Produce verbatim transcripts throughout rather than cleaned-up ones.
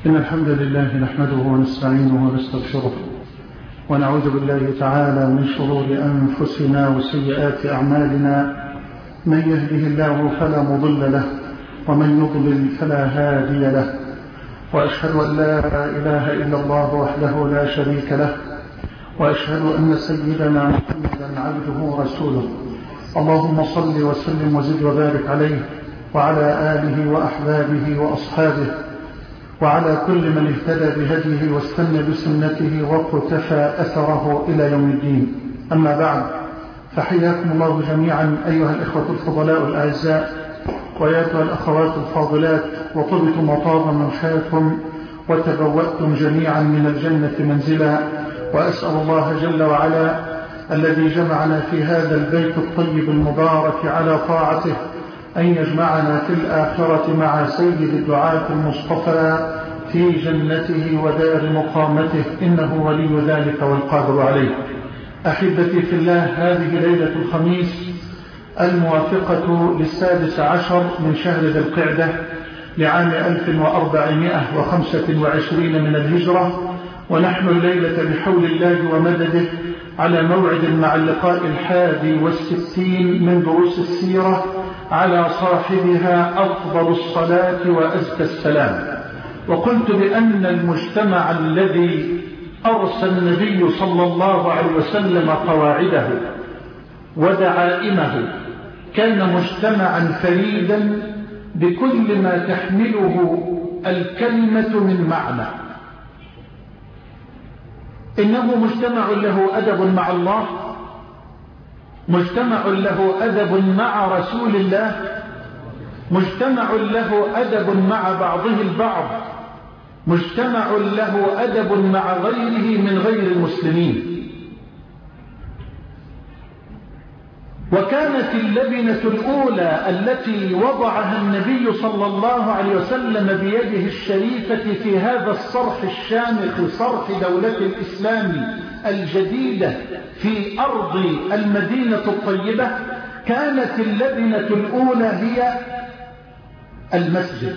إن الحمد لله نحمده ونستعينه ونستغفره ونعوذ بالله تعالى من شرور أنفسنا وسيئات أعمالنا. من يهده الله فلا مضل له ومن يضلل فلا هادي له، وأشهد أن لا إله إلا الله وحده لا شريك له، وأشهد أن سيدنا محمدا عبده ورسوله. اللهم صل وسلم وزد وبارك عليه وعلى آله وأحبابه وأصحابه وعلى كل من اهتدى بهديه واستنى بسنته واقتفى أثره إلى يوم الدين. أما بعد، فحياكم الله جميعا أيها الإخوة الفضلاء الأعزاء وأيتها الأخوات الفاضلات، وطبتم وطاب منشاكم وتبوأتم جميعا من الجنة منزلا. وأسأل الله جل وعلا الذي جمعنا في هذا البيت الطيب المبارك على طاعته أن يجمعنا في الآخرة مع سيد الدعاة المصطفى في جنته ودار مقامته، إنه ولي ذلك والقادر عليه. أحبتي في الله، هذه ليلة الخميس الموافقة للسادس عشر من شهر ذي القعدة لعام ألف وأربعمائة وخمسة وعشرين من الهجرة، ونحن الليلة بحول الله ومدده على موعد مع اللقاء الحادي والستين من دروس السيرة على صاحبها أفضل الصلاة وأزكى السلام. وقلت بأن المجتمع الذي أرسى النبي صلى الله عليه وسلم قواعده ودعائمه كان مجتمعا فريدا بكل ما تحمله الكلمة من معنى. إنه مجتمع له أدب مع الله، مجتمع له أدب مع رسول الله، مجتمع له أدب مع بعضه البعض، مجتمع له أدب مع غيره من غير المسلمين. وكانت اللبنة الأولى التي وضعها النبي صلى الله عليه وسلم بيده الشريفة في هذا الصرح الشامخ، صرح دولة الإسلام الجديدة في أرض المدينة الطيبة، كانت اللبنة الأولى هي المسجد.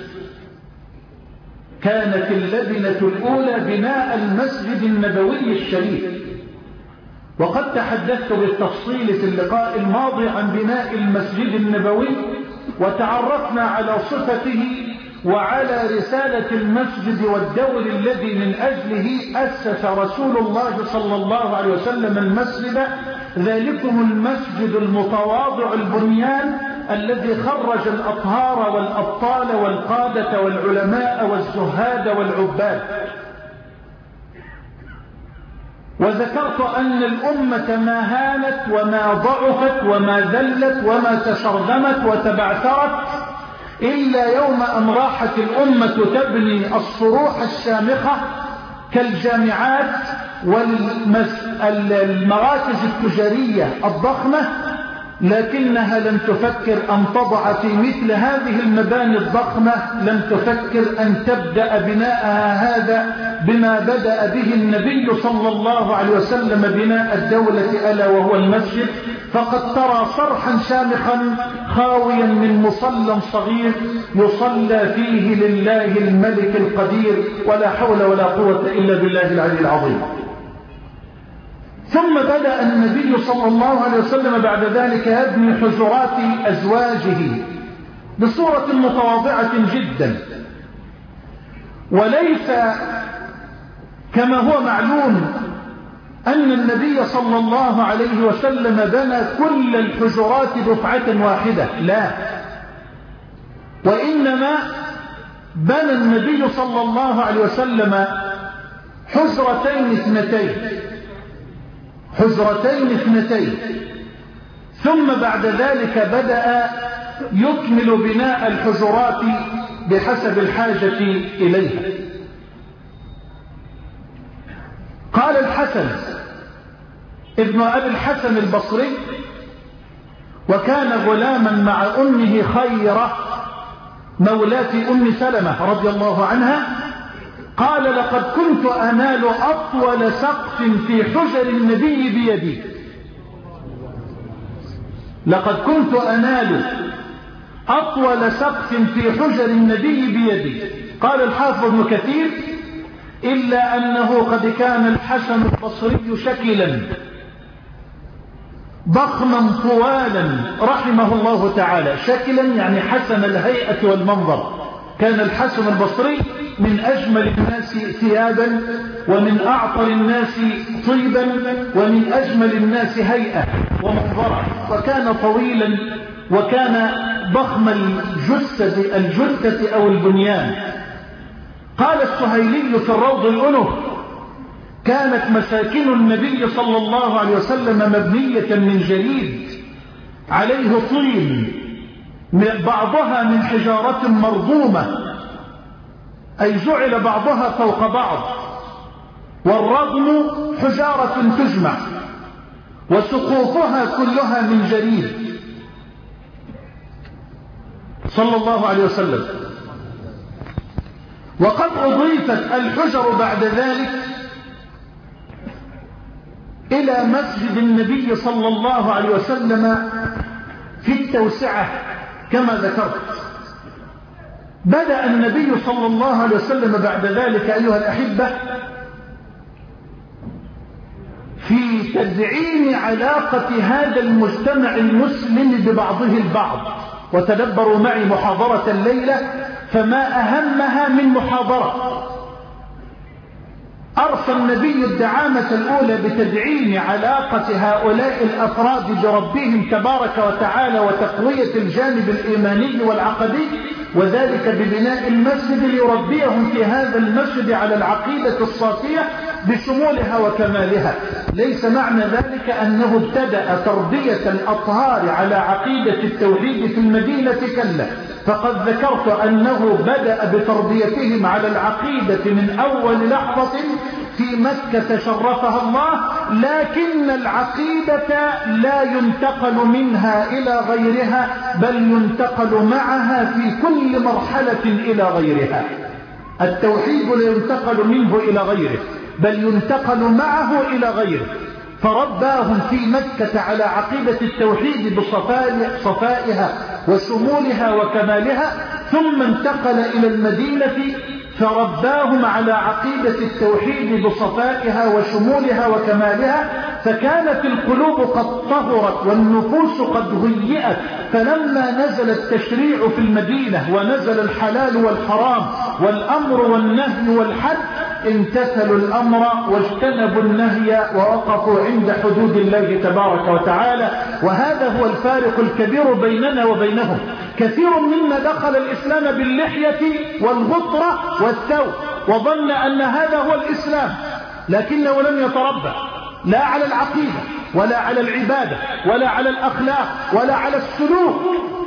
كانت اللبنة الأولى بناء المسجد النبوي الشريف. وقد تحدثت بالتفصيل في اللقاء الماضي عن بناء المسجد النبوي، وتعرفنا على صفته وعلى رسالة المسجد والدور الذي من أجله أسس رسول الله صلى الله عليه وسلم المسجد، ذلكم المسجد المتواضع البنيان الذي خرج الأطهار والأبطال والقادة والعلماء والزهاد والعباد. وذكرت أن الأمة ما هانت وما ضعفت وما ذلت وما تشرذمت وتبعثرت إلا يوم أن راحت الأمة تبني الصروح الشامخة كالجامعات والمراكز التجارية الضخمة، لكنها لم تفكر أن تضع في مثل هذه المباني الضخمة، لم تفكر أن تبدأ بناءها هذا بما بدأ به النبي صلى الله عليه وسلم بناء الدولة، ألا وهو المسجد. فقد ترى صرحا شامخا خاويا من مصلى صغير يصلى فيه لله الملك القدير، ولا حول ولا قوة إلا بالله العلي العظيم. ثم بدأ النبي صلى الله عليه وسلم بعد ذلك يبني حجرات أزواجه بصورة متواضعة جدا، وليس كما هو معلوم أن النبي صلى الله عليه وسلم بنى كل الحجرات دفعة واحدة، لا، وإنما بنى النبي صلى الله عليه وسلم حجرتين اثنتين حجرتين اثنتين ثم بعد ذلك بدأ يكمل بناء الحجرات بحسب الحاجة إليها. قال الحسن ابن أبي الحسن البصري، وكان غلاما مع أمه خيرة مولاة أم سلمة رضي الله عنها، قال: لقد كنت أنال أطول سقف في حجر النبي بيدي. لقد كنت أنال أطول سقف في حجر النبي بيدي. قال الحافظ ابن كثير: إلا أنه قد كان الحسن البصري شكلا ضخما طوالا رحمه الله تعالى. شكلا يعني حسن الهيئة والمنظر. كان الحسن البصري من أجمل الناس ثيابا، ومن أعطر الناس طيبا، ومن أجمل الناس هيئة ومنظرا، وكان طويلا، وكان ضخم الجثة الجثة أو البنيان. قال السهيلي في الروض الأنف: كانت مساكن النبي صلى الله عليه وسلم مبنية من جريد عليه طين، بعضها من حجارة مرضومة، أي جعل بعضها فوق بعض، والرضم حجارة تجمع، وسقوفها كلها من جريد صلى الله عليه وسلم. وقد أضيفت الحجر بعد ذلك إلى مسجد النبي صلى الله عليه وسلم في التوسعة كما ذكرت. بدأ النبي صلى الله عليه وسلم بعد ذلك أيها الأحبة في تدعيم علاقة هذا المجتمع المسلم ببعضه البعض. وتدبروا معي محاضرة الليلة، فما أهمها من محاضرة. أرسى النبي الدعامة الأولى بتدعيم علاقة هؤلاء الأفراد بربهم تبارك وتعالى وتقوية الجانب الإيماني والعقدي، وذلك ببناء المسجد ليربيهم في هذا المسجد على العقيدة الصافية بشمولها وكمالها. ليس معنى ذلك أنه ابتدأ تربية الأطهار على عقيدة التوحيد في المدينة، كلا، فقد ذكرت أنه بدأ بتربيتهم على العقيدة من أول لحظة في مكة شرفها الله، لكن العقيدة لا ينتقل منها إلى غيرها، بل ينتقل معها في كل مرحلة إلى غيرها. التوحيد لا ينتقل منه إلى غيره، بل ينتقل معه إلى غيره. فرباهم في مكة على عقيدة التوحيد بصفائها وشمولها وكمالها، ثم انتقل إلى المدينة فرباهم على عقيدة التوحيد بصفائها وشمولها وكمالها، فكانت القلوب قد طهرت والنفوس قد هيئت. فلما نزل التشريع في المدينة ونزل الحلال والحرام والأمر والنهي والحد، امتثلوا الأمر واجتنبوا النهي ووقفوا عند حدود الله تبارك وتعالى. وهذا هو الفارق الكبير بيننا وبينهم. كثير منا دخل الإسلام باللحية والغطرة والثوب وظن أن هذا هو الإسلام، لكنه لم يتربى لا على العقيدة ولا على العبادة ولا على الأخلاق ولا على السلوك.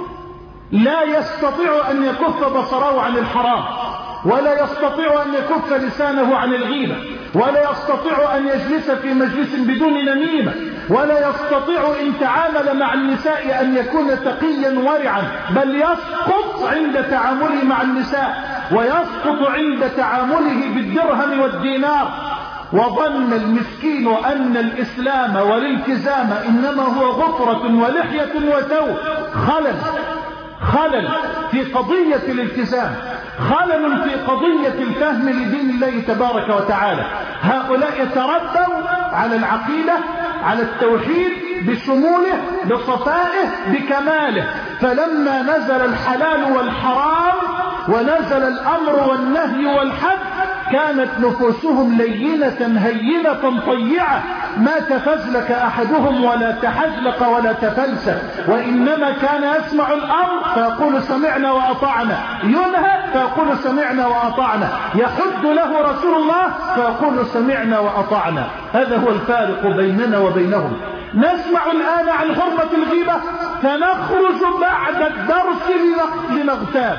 لا يستطيع أن يكف بصره عن الحرام، ولا يستطيع أن يكف لسانه عن الغيبة، ولا يستطيع أن يجلس في مجلس بدون نميمة، ولا يستطيع إن تعامل مع النساء أن يكون تقيا ورعا، بل يسقط عند تعامله مع النساء، ويسقط عند تعامله بالدرهم والدينار. وظن المسكين أن الإسلام والالتزام إنما هو غفرة ولحية وثوب. خلل خلل في قضية الالتزام، خلل في قضية الفهم لدين الله تبارك وتعالى. هؤلاء يتربوا على العقيدة، على التوحيد بشموله بصفائه بكماله. فلما نزل الحلال والحرام ونزل الأمر والنهي والحد، كانت نفوسهم لينة هينة طيعة، ما تفزلك أحدهم ولا تحزلق ولا تفلسف، وإنما كان يسمع الأمر فيقول سمعنا وأطعنا، ينهى فيقول سمعنا وأطعنا، يحد له رسول الله فيقول سمعنا وأطعنا. هذا هو الفارق بيننا وبينهم. نسمع الآن عن حرمة الغيبة، فنخرج بعد الدرس لنغتاب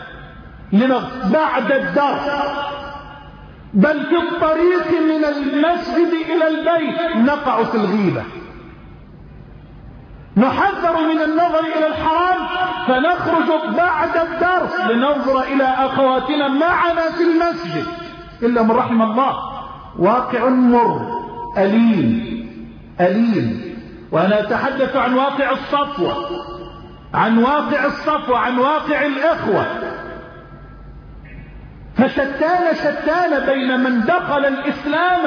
بعد الدرس، بل في الطريق من المسجد إلى البيت نقع في الغيبة. نحذر من النظر إلى الحرام، فنخرج بعد الدرس لننظر إلى أخواتنا معنا في المسجد، إلا من رحم الله. واقع مر أليم أليم. وأنا أتحدث عن واقع الصفوة، عن واقع الصفوة، عن واقع الإخوة. فشتان شتان بين من دخل الإسلام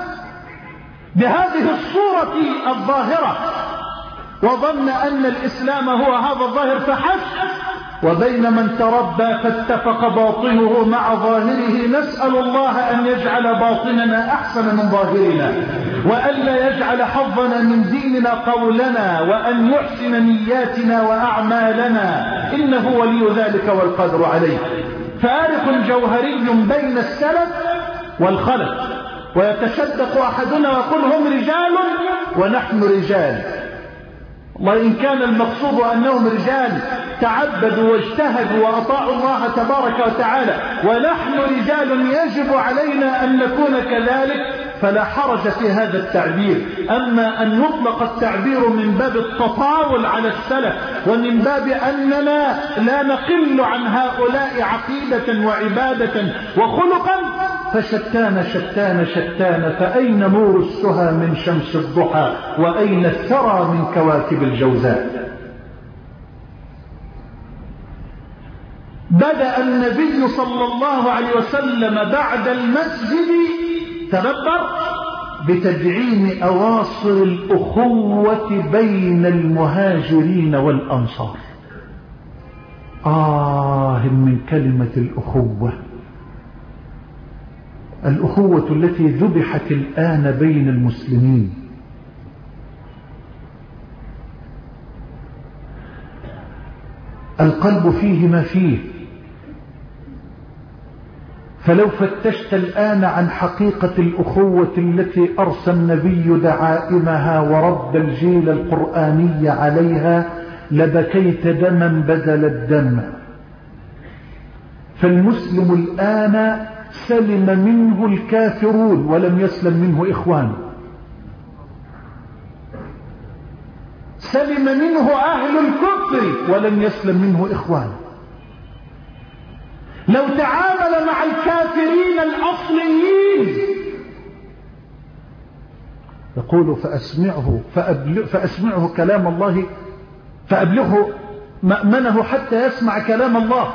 بهذه الصورة الظاهرة وظن أن الإسلام هو هذا الظاهر فحسب، وبين من تربى فاتفق باطنه مع ظاهره. نسأل الله أن يجعل باطننا أحسن من ظاهرنا، وألا يجعل حظنا من ديننا قولنا، وأن يحسن نياتنا وأعمالنا، إنه ولي ذلك والقدر عليه. فارق جوهري بين السلف والخلف، ويتشدق أحدنا ويقول هم رجال ونحن رجال. وإن كان المقصود أنهم رجال تعبدوا واجتهدوا وأطاعوا الله تبارك وتعالى، ونحن رجال يجب علينا أن نكون كذلك، فلا حرج في هذا التعبير. أما أن يطلق التعبير من باب التطاول على السلف ومن باب أننا لا نقل عن هؤلاء عقيدة وعبادة وخلقا، فشتان شتان شتان، فأين نور السهى من شمس الضحى، وأين الثرى من كواكب الجوزاء. بدأ النبي صلى الله عليه وسلم بعد المسجد تدبر بتدعيم أواصر الأخوة بين المهاجرين والأنصار. آه من كلمة الأخوة، الأخوة التي ذبحت الآن بين المسلمين. القلب فيه ما فيه، فلو فتشت الآن عن حقيقة الأخوة التي أرسى النبي دعائمها ورد الجيل القرآني عليها لبكيت دما بدل الدم. فالمسلم الآن سلم منه الكافرون ولم يسلم منه إخوانه، سلم منه أهل الكفر ولم يسلم منه إخوانه. لو تعامل مع الكافرين الأصليين يقول فأسمعه, فأسمعه كلام الله، فأبلغه مأمنه حتى يسمع كلام الله،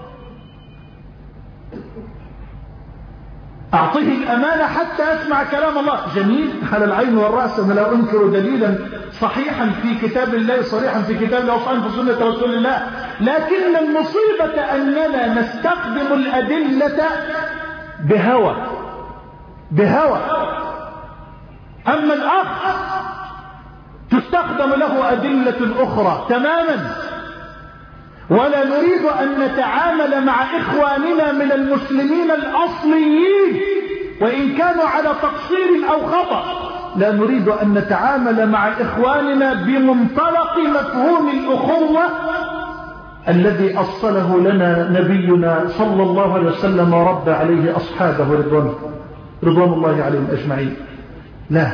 أعطيه الأمانة حتى يسمع كلام الله. جميل على العين والرأس، أنا لا أنكر دليلا صحيحا في كتاب الله، صريحا في كتاب الله وصحيحا في سنة رسول الله، لكن المصيبة أننا نستخدم الأدلة بهوى بهوى أما الأخ تستخدم له أدلة أخرى تماما. ولا نريد أن نتعامل مع إخواننا من المسلمين الأصليين وإن كانوا على تقصير أو خطأ، لا نريد أن نتعامل مع إخواننا بمنطلق مفهوم الأخوة الذي أصله لنا نبينا صلى الله عليه وسلم ورد عليه أصحابه رضوان, رضوان الله عليهم أجمعين. لا،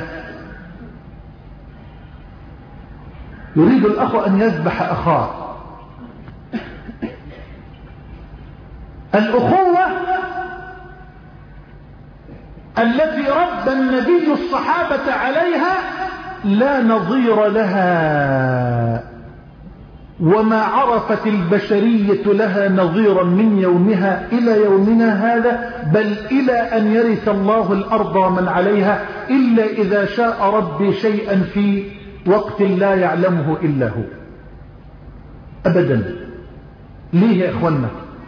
يريد الأخ أن يذبح أخاه. الأخوة التي رد النبي الصحابة عليها لا نظير لها، وما عرفت البشرية لها نظيرا من يومها إلى يومنا هذا، بل إلى أن يرث الله الأرض ومن عليها، إلا إذا شاء ربي شيئا في وقت لا يعلمه إلا هو. أبدا. ليه يا إخوانا؟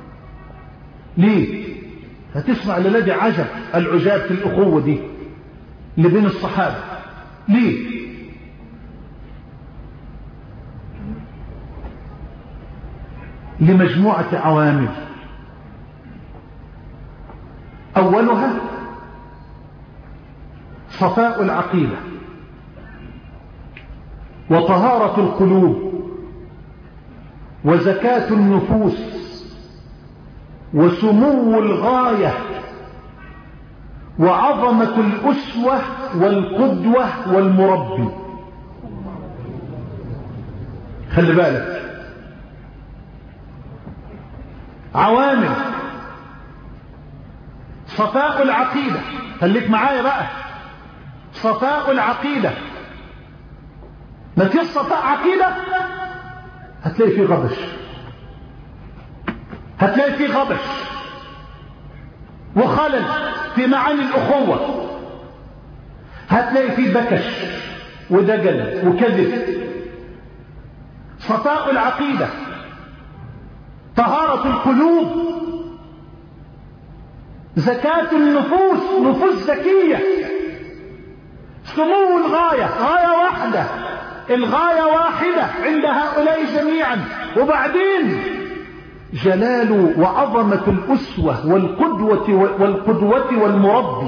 ليه؟ هتسمع للذي عجب العجاب في الأخوة دي اللي بين الصحابة. ليه؟ لمجموعة عوامل. أولها صفاء العقيدة وطهارة القلوب وزكاة النفوس وسمو الغاية وعظمة الأسوة والقدوة والمربي. خلي بالك، عوامل. صفاء العقيدة، خليك معايا بقى. صفاء العقيدة، ما فيش صفاء عقيدة هتلاقي فيه غبش، هتلاقي فيه غبش. وخلل في معاني الأخوة، هتلاقي فيه بكش ودجل وكذب. صفاء العقيدة، طهارة القلوب، زكاة النفوس، نفوس زكية، سمو الغاية، غاية واحدة، الغاية واحدة عند هؤلاء جميعا. وبعدين جلال وعظمة الأسوة والقدوة والقدوة والمربي.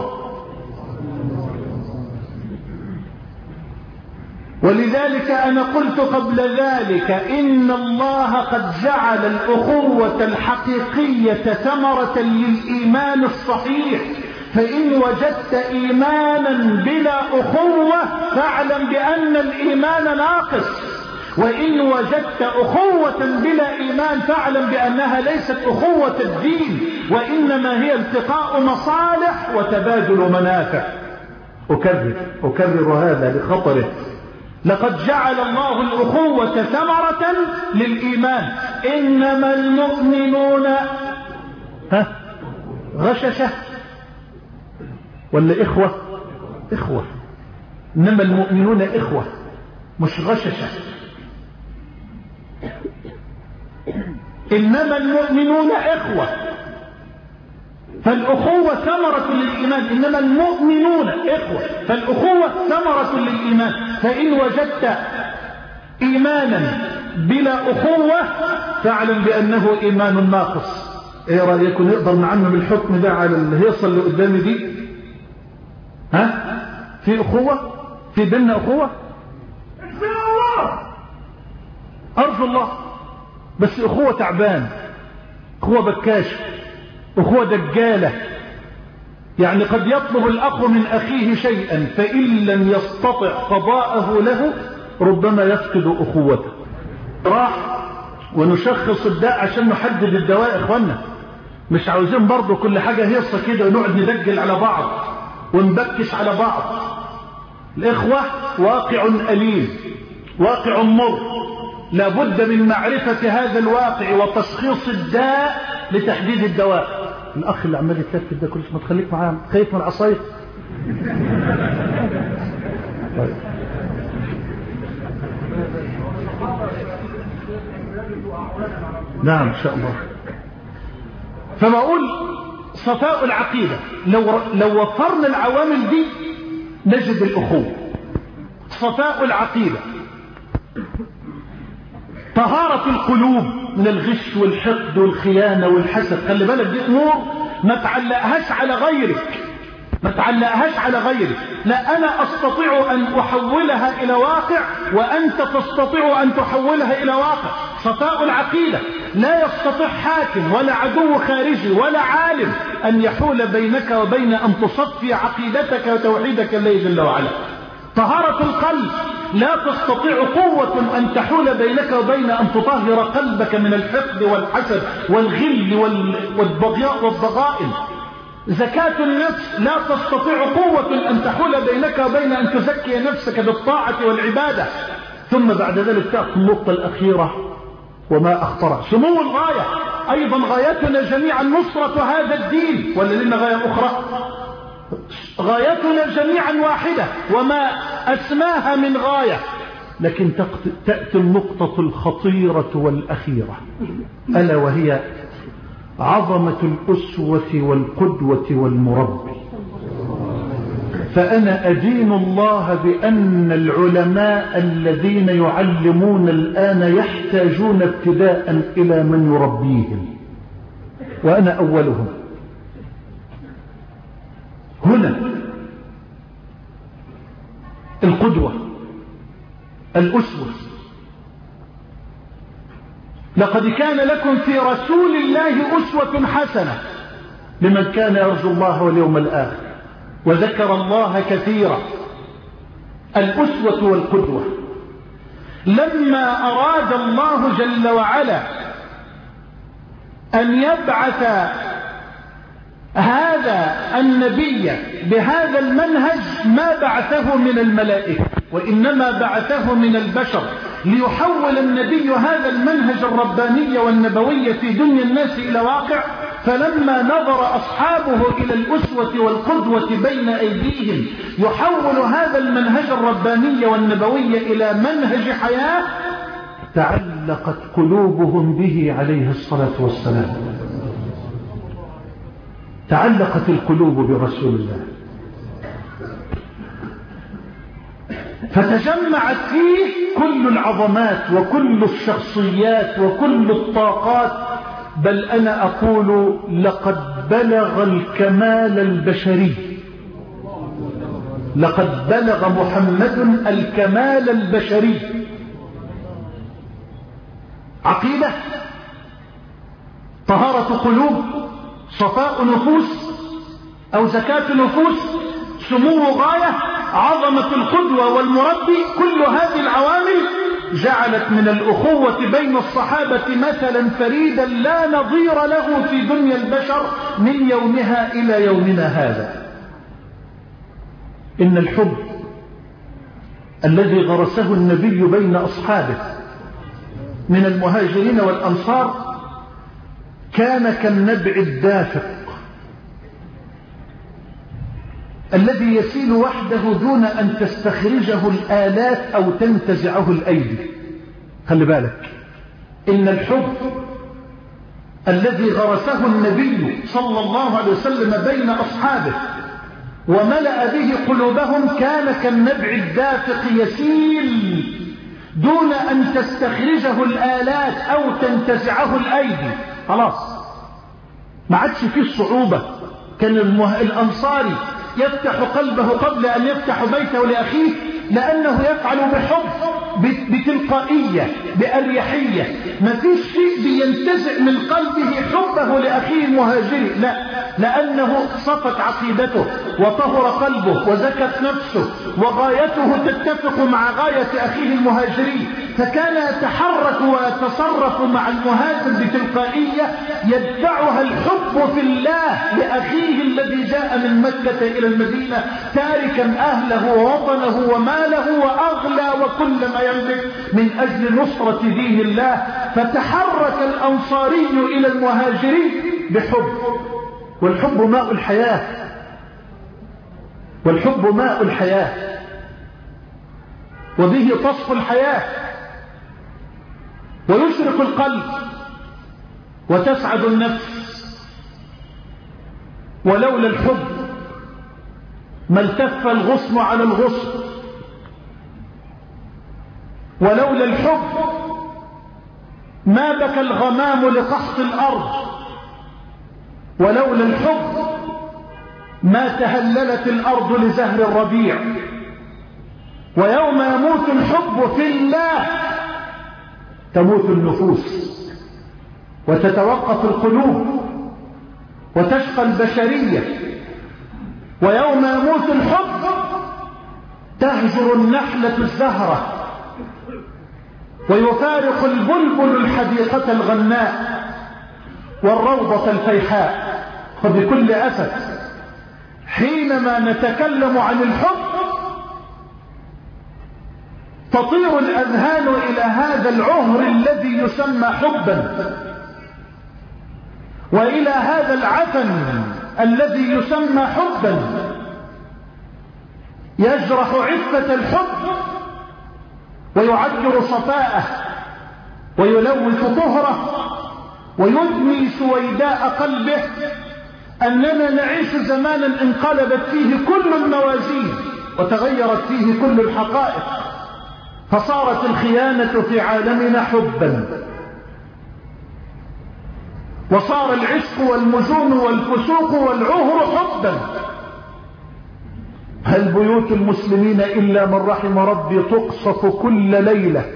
ولذلك أنا قلت قبل ذلك إن الله قد جعل الأخوة الحقيقية ثمرة للإيمان الصحيح، فإن وجدت إيمانا بلا أخوة فاعلم بأن الإيمان ناقص، وإن وجدت أخوة بلا إيمان فاعلم بأنها ليست أخوة الدين، وإنما هي التقاء مصالح وتبادل منافع. أكرر أكرر هذا لخطره. لقد جعل الله الأخوة ثمرة للإيمان. إنما المؤمنون ها غششة ولا إخوة؟ إخوة. إنما المؤمنون إخوة مش غششة. إنما المؤمنون إخوة، فالأخوة ثمرة للإيمان. إنما المؤمنون إخوة، فالأخوة ثمرة للإيمان. فإن وجدت إيمانا بلا أخوة فاعلم بأنه إيمان ناقص. إيه رأيكم نقدر نعمم الحكم ده على الهيصة اللي قدامي دي؟ ها؟ في أخوة؟ في بيننا أخوة؟ أكبر الله، أرجو الله، بس أخوة تعبان، أخوة بكاش، أخوة دجالة. يعني قد يطلب الأخ من أخيه شيئا فإن لم يستطع قضاءه له ربما يفقد أخوته. راح ونشخص الداء عشان نحدد الدواء. إخوانا مش عاوزين برضو كل حاجة هيصة كده ونقعد ندجل على بعض ونبكش على بعض. الإخوة واقع أليم، واقع مر، لابد من معرفة هذا الواقع وتشخيص الداء لتحديد الدواء. الأخ اللي عمال يتلفت ده كل شيء ما تخليك معاه، خايف من العصاية. طيب. نعم إن شاء الله. فبقول صفاء العقيدة، لو لو وفرنا العوامل دي نجد الأخوة. صفاء العقيدة، طهارة القلوب من الغش والحقد والخيانة والحسد. خلي بالك دي أمور ما تعلقهاش على غيرك، ما تعلقهاش على غيرك. لا، أنا أستطيع أن أحولها إلى واقع وأنت تستطيع أن تحولها إلى واقع. صفاء العقيدة، لا يستطيع حاكم ولا عدو خارجي ولا عالم أن يحول بينك وبين أن تصفي عقيدتك وتوحيدك لله جل وعلا. طهارة القلب، لا تستطيع قوة أن تحول بينك وبين أن تطهر قلبك من الحقد والحسد والغل والضغائن. زكاة النفس، لا تستطيع قوة أن تحول بينك وبين أن تزكي نفسك بالطاعة والعبادة. ثم بعد ذلك تأتي النقطة الأخيرة وما أخطر، سمو الغاية. أيضا غايتنا جميعا نصرة هذا الدين، ولا لنا غاية أخرى؟ غايتنا جميعا واحدة وما أسماها من غاية. لكن تأتي النقطة الخطيرة والأخيرة، ألا وهي عظمة الأسوة والقدوة والمربي. فأنا أدين الله بأن العلماء الذين يعلمون الآن يحتاجون ابتداء إلى من يربيهم، وأنا أولهم. هنا القدوة، الأسوة. لقد كان لكم في رسول الله أسوة حسنة لمن كان يرجو الله واليوم الآخر وذكر الله كثيرا. الأسوة والقدوة. لما أراد الله جل وعلا أن يبعث هذا النبي بهذا المنهج ما بعثه من الملائكة، وإنما بعثه من البشر ليحول النبي هذا المنهج الرباني والنبوي في دنيا الناس إلى واقع. فلما نظر أصحابه إلى الأسوة والقدوة بين أيديهم يحول هذا المنهج الرباني والنبوي إلى منهج حياة، تعلقت قلوبهم به عليه الصلاة والسلام. تعلقت القلوب برسول الله، فتجمعت فيه كل العظمات وكل الشخصيات وكل الطاقات، بل أنا أقول لقد بلغ الكمال البشري. لقد بلغ محمد الكمال البشري. عقيدة، طهارة قلوب، صفاء نفوس أو زكاة نفوس، سمو غاية، عظمة القدوة والمربي، كل هذه العوامل جعلت من الأخوة بين الصحابة مثلا فريدا لا نظير له في دنيا البشر من يومها إلى يومنا هذا. إن الحب الذي غرسه النبي بين أصحابه من المهاجرين والأنصار كان كالنبع الدافق الذي يسيل وحده دون أن تستخرجه الآلات أو تنتزعه الأيدي. خلي بالك، إن الحب الذي غرسه النبي صلى الله عليه وسلم بين أصحابه وملأ به قلوبهم كان كالنبع الدافق يسيل دون أن تستخرجه الآلات أو تنتزعه الأيدي. خلاص ما عادش فيه الصعوبة. كان المه... الأنصاري يفتح قلبه قبل أن يفتح بيته لأخيه لأنه يفعل بحب، بتلقائية، بأريحية. ما فيش شيء بينتزع من قلبه حبه لأخيه المهاجري، لا، لأنه صفت عقيدته وطهر قلبه وزكت نفسه وغايته تتفق مع غاية أخيه المهاجري، فكان يتحرك ويتصرف مع المهاجر بتلقائية يدفعها الحب في الله لأخيه الذي جاء من مكة إلى المدينة تاركا أهله ووطنه وماله وأغلى وكل ما يملك من أجل نصرة دين الله. فتحرك الأنصاري إلى المهاجرين بحب، والحب ماء الحياة، والحب ماء الحياة، وبه تصفو الحياة ويشرق القلب وتسعد النفس. ولولا الحب ما التف الغصن على الغصن، ولولا الحب ما بكى الغمام لقحط الأرض، ولولا الحب ما تهللت الأرض لزهر الربيع. ويوم يموت الحب في الله تموت النفوس وتتوقف القلوب وتشقى البشرية. ويوم يموت الحب تهجر النحلة الزهرة ويفارق البلبل الحديقة الغناء والروضة الفيحاء. فبكل أسف حينما نتكلم عن الحب تطير الأذهان إلى هذا العهر الذي يسمى حبا، وإلى هذا العفن الذي يسمى حبا، يجرح عفة الحب ويعكر صفاءه ويلوث طهره ويدمي سويداء قلبه. أننا نعيش زمانا انقلبت فيه كل الموازين وتغيرت فيه كل الحقائق، فصارت الخيانة في عالمنا حبا، وصار العشق والمجون والفسوق والعهر حبا. هل بيوت المسلمين إلا من رحم ربي تقصف كل ليلة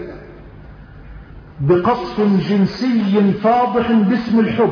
بقصف جنسي فاضح باسم الحب.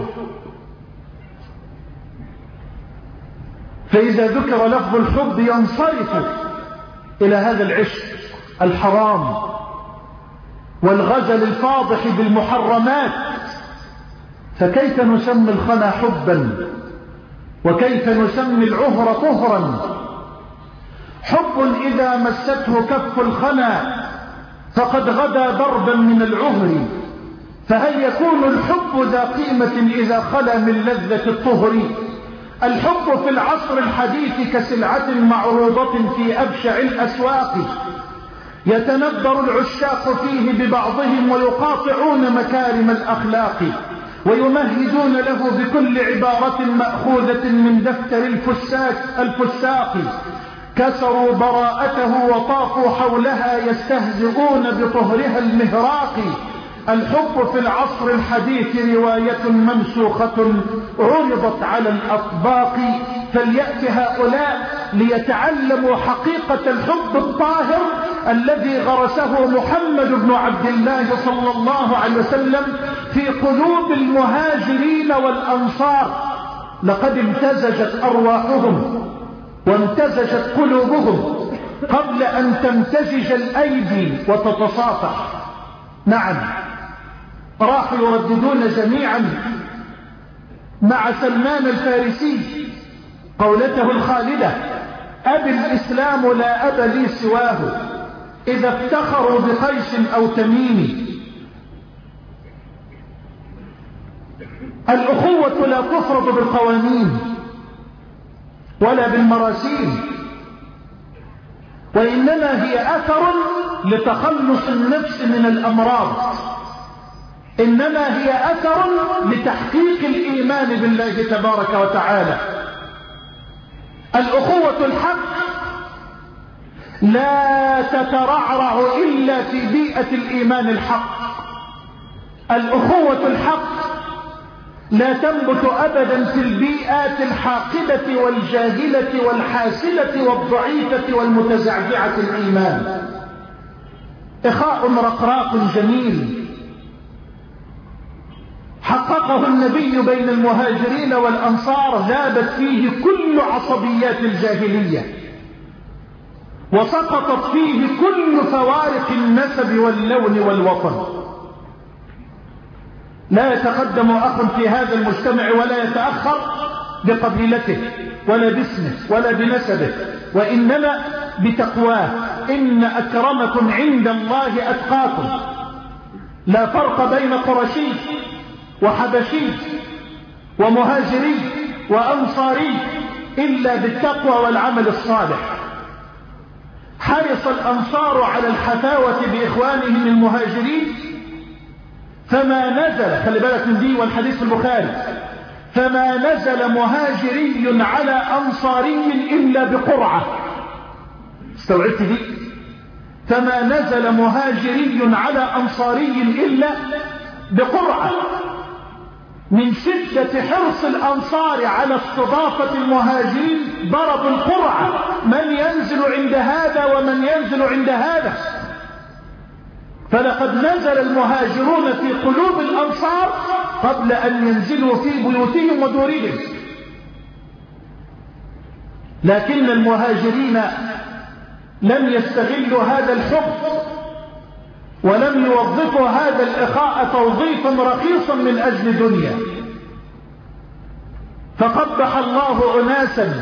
فإذا ذكر لفظ الحب ينصرف إلى هذا العشق الحرام والغزل الفاضح بالمحرمات. فكيف نسمي الخنا حبا وكيف نسمي العهر طهرا؟ حب إذا مسته كف الخنا فقد غدا ضربا من العهر، فهل يكون الحب ذا قيمة إذا خلا من لذة الطهر؟ الحب في العصر الحديث كسلعة معروضة في أبشع الأسواق، يتندر العشاق فيه ببعضهم ويقاطعون مكارم الأخلاق، ويمهدون له بكل عبارة مأخوذة من دفتر الفساق, الفساق كسروا براءته وطافوا حولها يستهزئون بطهرها المهراق. الحب في العصر الحديث رواية منسوخة عرضت على الأطباق، فليأت هؤلاء ليتعلموا حقيقة الحب الطاهر الذي غرسه محمد بن عبد الله صلى الله عليه وسلم في قلوب المهاجرين والأنصار. لقد امتزجت أرواحهم وامتزجت قلوبهم قبل أن تمتزج الأيدي وتتصافح. نعم، راحوا يرددون جميعا مع سلمان الفارسي قولته الخالدة: أبي الإسلام لا أب لي سواه، إذا افتخروا بقيس أو تميم. الأخوة لا تفرض بالقوانين ولا بالمراسيم، وإنما هي أثر لتخلص النفس من الأمراض، إنما هي أثر لتحقيق الإيمان بالله تبارك وتعالى. الأخوة الحق لا تترعرع إلا في بيئة الإيمان الحق. الأخوة الحق لا تنبت أبدا في البيئات الحاقدة والجاهلة والحاسلة والضعيفة والمتزعزعة الإيمان. إخاء رقراق جميل حققه النبي بين المهاجرين والأنصار، ذابت فيه كل عصبيات الجاهلية، وسقطت فيه كل فوارق النسب واللون والوطن. لا يتقدم أخ في هذا المجتمع ولا يتأخر بقبيلته ولا باسمه ولا بنسبه، وإنما بتقواه. إن أكرمكم عند الله أتقاكم. لا فرق بين قرشي وحبشي ومهاجري وأنصاري إلا بالتقوى والعمل الصالح. حرص الأنصار على الحفاوة بإخوانهم المهاجرين، فما نزل، خلي بالك من دي والحديث في البخاري، فما نزل مهاجري على أنصاري إلا بقرعة. استوعبت دي؟ فما نزل مهاجري على أنصاري إلا بقرعة. من شدة حرص الأنصار على استضافة المهاجرين ضربوا القرعة، من ينزل عند هذا ومن ينزل عند هذا. فلقد نزل المهاجرون في قلوب الأنصار قبل أن ينزلوا في بيوتهم ودورهم. لكن المهاجرين لم يستغلوا هذا الحب ولم يوظفوا هذا الإخاء توظيفا رخيصا من أجل دنيا، فقبح الله أناسا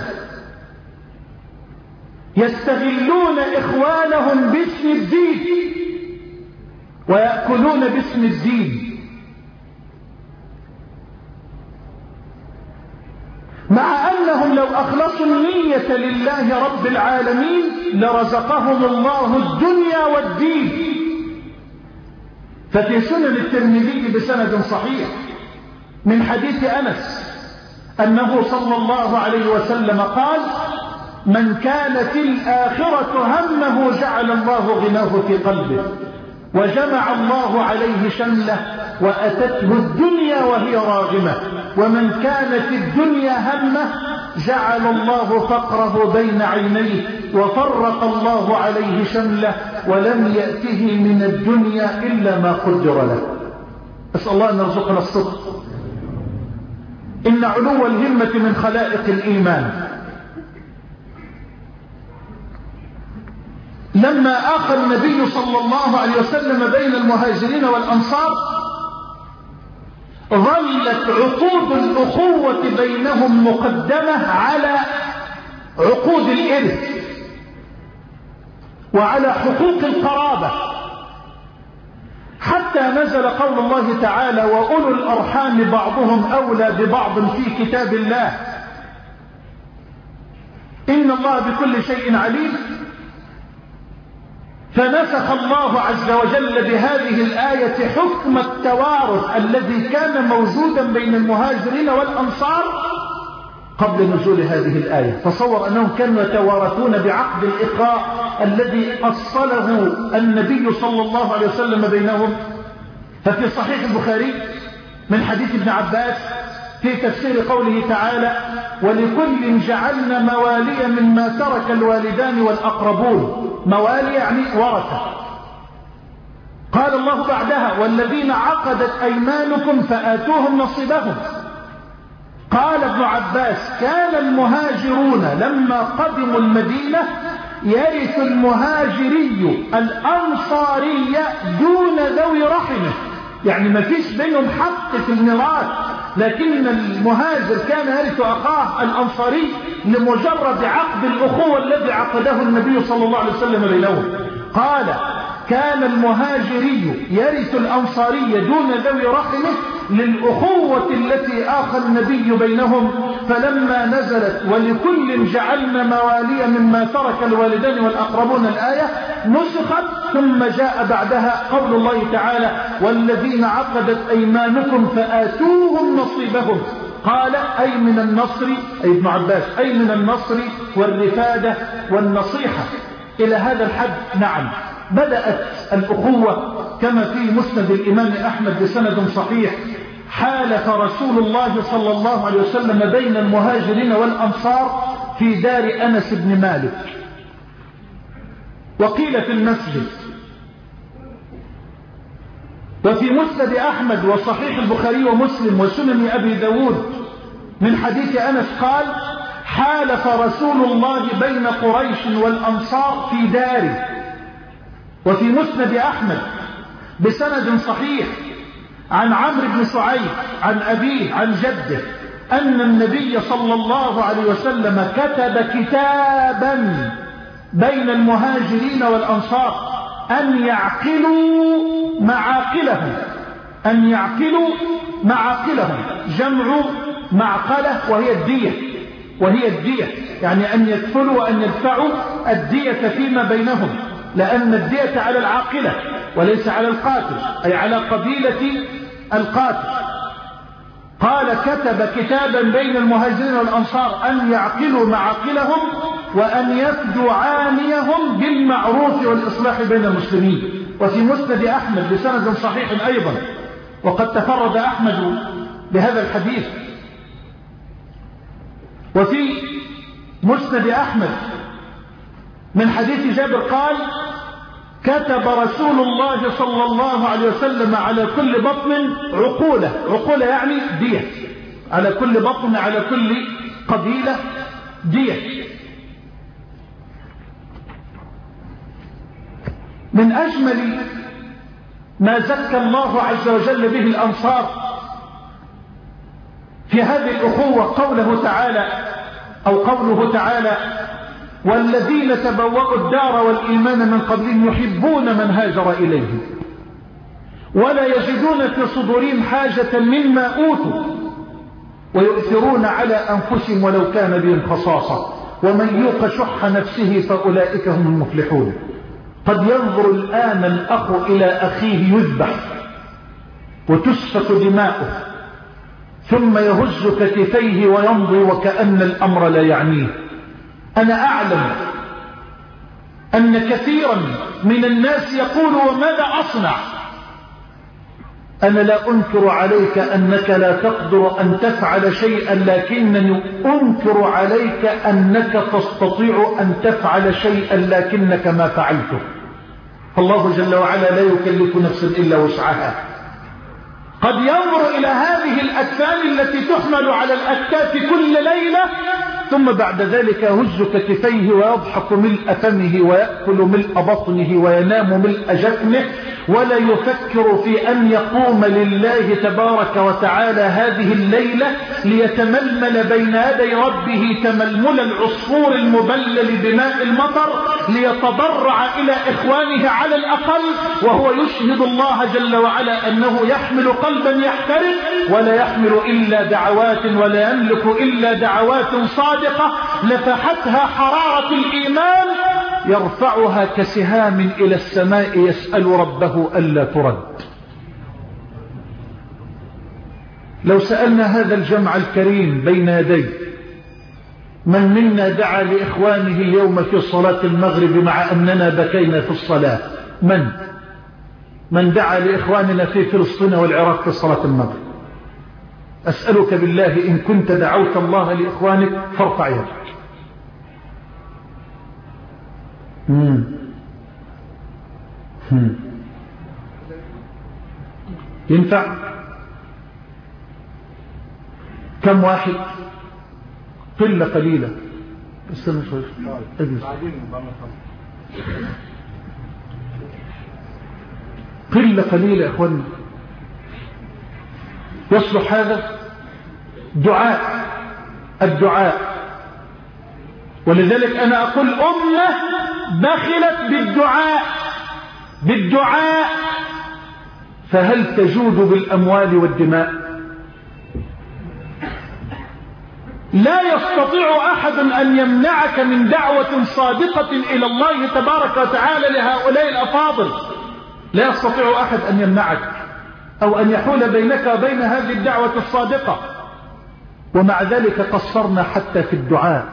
يستغلون إخوانهم باسم الدين ويأكلون باسم الدين، مع أنهم لو أخلصوا النية لله رب العالمين لرزقهم الله الدنيا والدين. ففي سنن الترمذي بسند صحيح من حديث أنس أنه صلى الله عليه وسلم قال: من كانت الآخرة همه جعل الله غناه في قلبه، وجمع الله عليه شمله، وأتته الدنيا وهي راغمة. ومن كانت الدنيا همه جعل الله فقره بين عينيه، وفرق الله عليه شمله، ولم يأته من الدنيا إلا ما قدر له. أسأل الله أن يرزقنا الصدق. إن علو الهمة من خلائق الإيمان. لما آخى النبي صلى الله عليه وسلم بين المهاجرين والأنصار ظلت عقود الأخوة بينهم مقدمة على عقود الإرث وعلى حقوق القرابة، حتى حتى نزل قول الله تعالى وأولو الأرحام بعضهم أولى ببعض في كتاب الله إن الله بكل شيء عليم. فنسخ الله عز وجل بهذه الآية حكم التوارث الذي كان موجودا بين المهاجرين والأنصار قبل نزول هذه الآية. تصور أنهم كانوا يتوارثون بعقد الإخاء الذي أصله النبي صلى الله عليه وسلم بينهم. ففي صحيح البخاري من حديث ابن عباس في تفسير قوله تعالى ولكل جعلنا موالي مما ترك الوالدان والأقربون، موالي يعني ورثة. قال الله بعدها والذين عقدت أيمانكم فآتوهم نصيبهم. قال ابن عباس كان المهاجرون لما قدموا المدينة يرث المهاجري الأنصاري دون ذوي رحمه، يعني ما فيش بينهم حق في الميراث، لكن المهاجر كان يرث أخاه الأنصاري لمجرد عقد الأخوة الذي عقده النبي صلى الله عليه وسلم بينهم. قال كان المهاجري يرث الأنصاري دون ذوي رحمه للأخوة التي آخى النبي بينهم. فلما نزلت ولكل جعلنا موالي مما ترك الوالدان والأقربون الآية نسخت، ثم جاء بعدها قول الله تعالى والذين عقدت أيمانكم فآتوهم نصيبهم. قال أي من النصر، أي ابن عباس أي من النصر والرفادة والنصيحة. إلى هذا الحد نعم بدأت الأخوة كما في مسند الإمام أحمد بسند صحيح حالف رسول الله صلى الله عليه وسلم بين المهاجرين والأنصار في دار أنس بن مالك، وقيل في المسجد. وفي مسند أحمد وصحيح البخاري ومسلم وسنن أبي داود من حديث أنس قال حالف رسول الله بين قريش والأنصار في داره. وفي مسند أحمد بسند صحيح عن عمرو بن شعيب عن أبيه عن جده أن النبي صلى الله عليه وسلم كتب كتابا بين المهاجرين والأنصار أن يعقلوا معاقلهم، أن يعقلوا معاقلهم، جمع معقلة وهي الدية، وهي الدية يعني أن يدفلوا وأن يدفعوا الدية فيما بينهم، لأن الدية على العاقلة وليس على القاتل، أي على قبيلة القاتل. قال كتب كتابا بين المهاجرين والأنصار أن يعقلوا معاقلهم وأن يفدوا عانيهم بالمعروف والإصلاح بين المسلمين. وفي مسند أحمد بسند صحيح أيضا، وقد تفرد أحمد بهذا الحديث. وفي مسند أحمد من حديث جابر قال كتب رسول الله صلى الله عليه وسلم على كل بطن عقولة، عقولة يعني دية، على كل بطن على كل قبيلة دية. من أجمل ما زكى الله عز وجل به الأنصار في هذه الأخوة قوله تعالى أو قوله تعالى والذين تبوأوا الدار والإيمان من قبلهم يحبون من هاجر إليهم ولا يجدون في صدورهم حاجة مما أوتوا ويؤثرون على أنفسهم ولو كان بهم خصاصة ومن يوق شح نفسه فأولئك هم المفلحون. قد ينظر الآن الأخ إلى أخيه يذبح وتسفك دماؤه ثم يهز كتفيه ويمضي وكأن الأمر لا يعنيه. أنا أعلم أن كثيرا من الناس يقول وماذا أصنع؟ أنا لا أنكر عليك أنك لا تقدر أن تفعل شيئا، لكنني أنكر عليك أنك تستطيع أن تفعل شيئا لكنك ما فعلته. الله جل وعلا لا يكلف نفسا إلا وسعها. قد ينظر إلى هذه الأكفان التي تحمل على الأكتاف كل ليلة ثم بعد ذلك يهز كتفيه ويضحك ملء فمه ويأكل ملء بطنه وينام ملء جفنه ولا يفكر في أن يقوم لله تبارك وتعالى هذه الليلة ليتململ بين يدي ربه تململ العصفور المبلل بماء المطر، ليتضرع إلى إخوانه على الأقل، وهو يشهد الله جل وعلا أنه يحمل قلبا يحترق ولا يحمل إلا دعوات ولا يملك إلا دعوات صادقة لفحتها حرارة الإيمان يرفعها كسهام إلى السماء يسأل ربه ألا ترد. لو سألنا هذا الجمع الكريم بين يديه من منا دعا لإخوانه اليوم في صلاة المغرب مع أننا بكينا في الصلاة؟ من من دعا لإخواننا في فلسطين والعراق في صلاة المغرب؟ أسألك بالله إن كنت دعوت الله لإخوانك فارفع يدك. مم. مم. ينفع؟ كم واحد؟ قلة قليلة. استنى شوي. قلة قليلة يا اخوانا. يصلح هذا دعاء، الدعاء. ولذلك أنا أقول أمة بخلت بالدعاء بالدعاء فهل تجود بالأموال والدماء؟ لا يستطيع أحد أن يمنعك من دعوة صادقة إلى الله تبارك وتعالى لهؤلاء الأفاضل. لا يستطيع أحد أن يمنعك أو أن يحول بينك وبين هذه الدعوة الصادقة، ومع ذلك قصرنا حتى في الدعاء.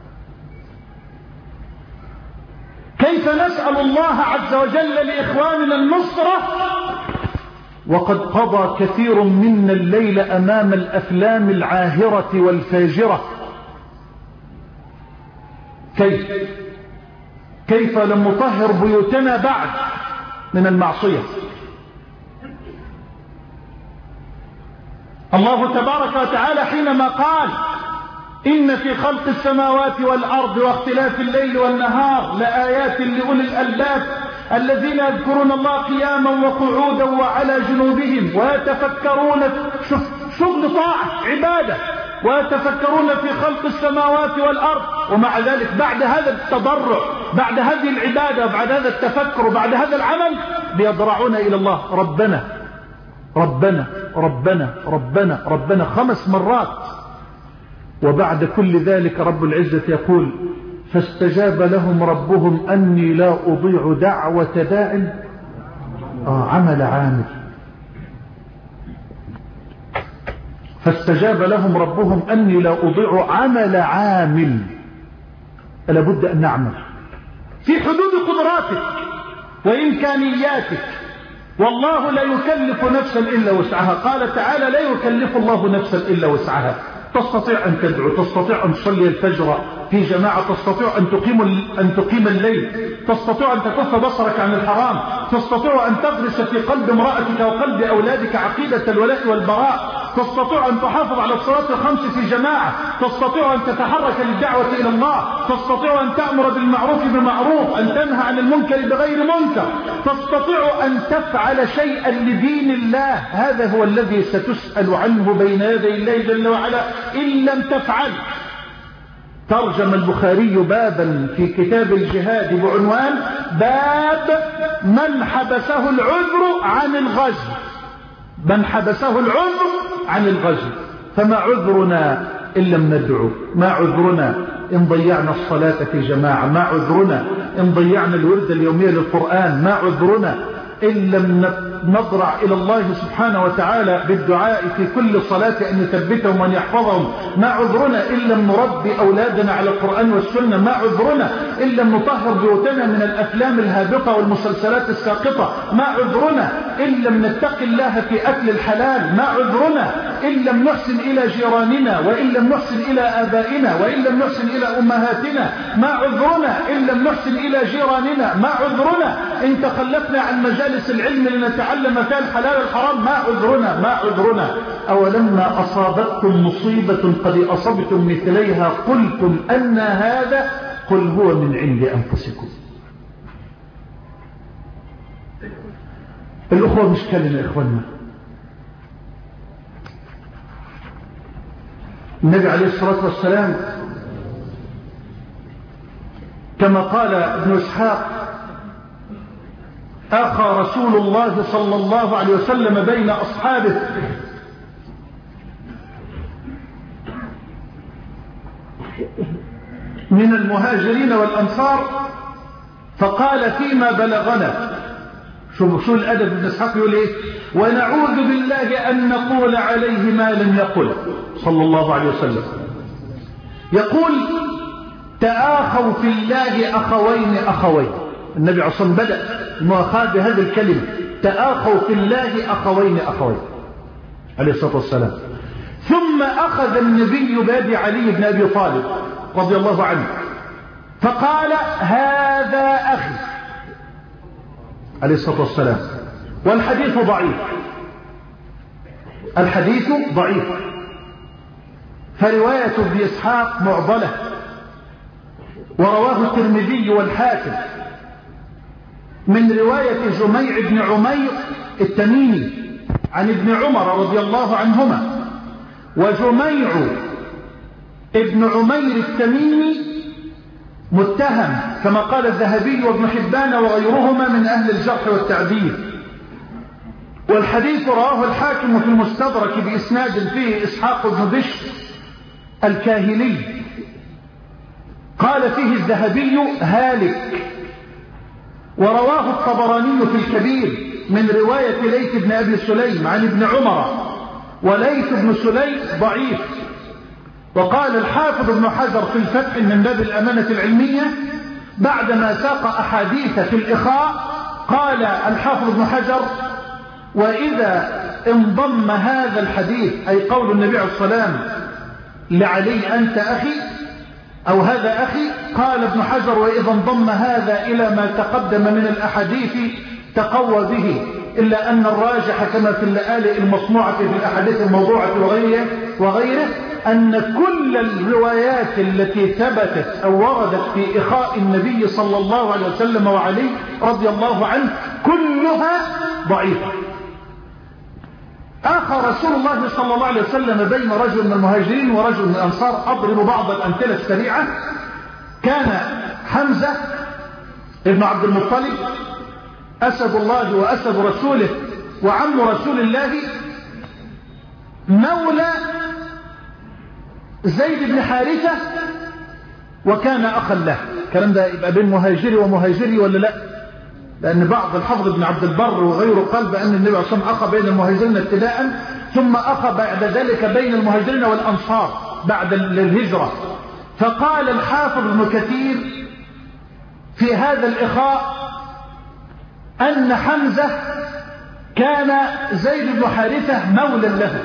كيف نسأل الله عز وجل لإخواننا النصرة وقد قضى كثير منا الليل أمام الأفلام العاهرة والفاجرة؟ كيف كيف لم نطهر بيوتنا بعد من المعصية؟ الله تبارك وتعالى حينما قال إن في خلق السماوات والأرض واختلاف الليل والنهار لآيات لأولي الألباب الذين يذكرون الله قياما وقعودا وعلى جنوبهم ويتفكرون في شغل طاعة عبادة ويتفكرون في خلق السماوات والأرض. ومع ذلك بعد هذا التضرع، بعد هذه العبادة، بعد هذا التفكر، بعد هذا العمل بيضرعون إلى الله ربنا ربنا ربنا ربنا ربنا خمس مرات. وبعد كل ذلك رب العزة يقول فاستجاب لهم ربهم أني لا أضيع دعوة داع آه عمل عامل. فاستجاب لهم ربهم أني لا أضيع عمل عامل. لابد أن نعمل في حدود قدراتك وإمكانياتك، والله لا يكلف نفسا إلا وسعها. قال تعالى لا يكلف الله نفسا إلا وسعها. تستطيع أن تدعو، تستطيع أن تصلي الفجر في جماعة، تستطيع أن تقيم أن تقيم الليل، تستطيع أن تكف بصرك عن الحرام، تستطيع أن تغرس في قلب امرأتك وقلب أولادك عقيدة الولاء والبراء، تستطيع أن تحافظ على الصلاة الخمس في جماعة، تستطيع أن تتحرك للدعوة إلى الله، تستطيع أن تأمر بالمعروف بمعروف، أن تنهى عن المنكر بغير منكر، تستطيع أن تفعل شيئا لدين الله. هذا هو الذي ستسأل عنه بين يدي الله جل وعلا إن لم تفعل. ترجم البخاري بابا في كتاب الجهاد بعنوان باب من حبسه العذر عن الغزو. من حبسه العذر عن الغزو. فما عذرنا إن لم ندعو؟ ما عذرنا إن ضيعنا الصلاة في جماعة؟ ما عذرنا إن ضيعنا الورد اليومي للقرآن؟ ما عذرنا إن لم نضرع إلى الله سبحانه وتعالى بالدعاء في كل صلاة أن يثبتهم وأن يحفظهم؟ ما عذرنا إن لم نربي أولادنا على القرآن والسنة؟ ما عذرنا إن لم نطهر بيوتنا من الأفلام الهابطة والمسلسلات الساقطة؟ ما عذرنا إن لم نتقي الله في أكل الحلال؟ ما عذرنا إن لم نحسن إلى جيراننا، وإن لم نحسن إلى آبائنا، وإن لم نحسن إلى أمهاتنا؟ ما عذرنا إن لم نحسن إلى جيراننا؟ ما عذرنا إن تخلفنا عن مجالس العلم لنتعلم فيها الحلال الحرام؟ ما عذرنا ما عذرنا أولما أصابتكم مصيبة قد أصبتم مثليها قلتم أن هذا؟ قل هو من عند أنفسكم. الأخوة مش كلمة يا إخواننا. النبي عليه الصلاة والسلام كما قال ابن إسحاق أخى رسول الله صلى الله عليه وسلم بين أصحابه من المهاجرين والأنصار فقال فيما بلغنا، شو شو الأدب ابن إسحاق يقول إيه؟ ونعوذ بالله أن نقول عليه ما لم يقل صلى الله عليه وسلم. يقول تآخوا في الله أخوين أخوين. النبي عليه الصلاة والسلام بدأ المؤاخاة بهذه الكلمة، تآخوا في الله أخوين أخوين عليه الصلاة والسلام. ثم أخذ النبي بيد علي بن أبي طالب رضي الله عنه فقال هذا أخي عليه الصلاة والسلام. والحديث ضعيف، الحديث ضعيف، فرواية ابن إسحاق معضلة، ورواه الترمذي والحاكم من رواية جميع بن عمير التميمي عن ابن عمر رضي الله عنهما. وجميع ابن عمير التميمي متهم كما قال الذهبي وابن حبان وغيرهما من أهل الجرح والتعديل. والحديث رواه الحاكم في المستدرك بإسناد فيه إسحاق بن بشر الكاهلي قال فيه الذهبي هالك. ورواه الطبراني في الكبير من رواية ليث بن أبي سليم عن ابن عمر، وليث بن سليم ضعيف. وقال الحافظ ابن حجر في الفتح من باب الأمانة العلمية بعدما ساق أحاديث في الإخاء قال الحافظ ابن حجر وإذا انضم هذا الحديث أي قول النبي عليه الصلاة والسلام لعلي أنت أخي أو هذا أخي، قال ابن حجر وإذا انضم هذا إلى ما تقدم من الأحاديث تقوى به، إلا أن الراجح كما في اللآلئ المصنوعة في الأحاديث الموضوعة وغيره, وغيره أن كل الروايات التي ثبتت أو وردت في إخاء النبي صلى الله عليه وسلم وعلي رضي الله عنه كلها ضعيفة. آخى رسول الله صلى الله عليه وسلم بين رجل من المهاجرين ورجل من الأنصار. أضرب بعض الأمثلة السريعة. كان حمزة ابن عبد المطلب أسد الله وأسد رسوله وعم رسول الله مولى زيد بن حارثة وكان أخا له. الكلام ده يبقى بين مهاجري ومهاجري ولا لا؟ لأن بعض الحافظ ابن عبد البر وغيره قال بأن النبي عليه الصلاة والسلام أخى بين المهاجرين ابتداء ثم أخى بعد ذلك بين المهاجرين والأنصار بعد الهجرة. فقال الحافظ ابن كثير في هذا الإخاء أن حمزة كان زيد بن حارثة مولى له،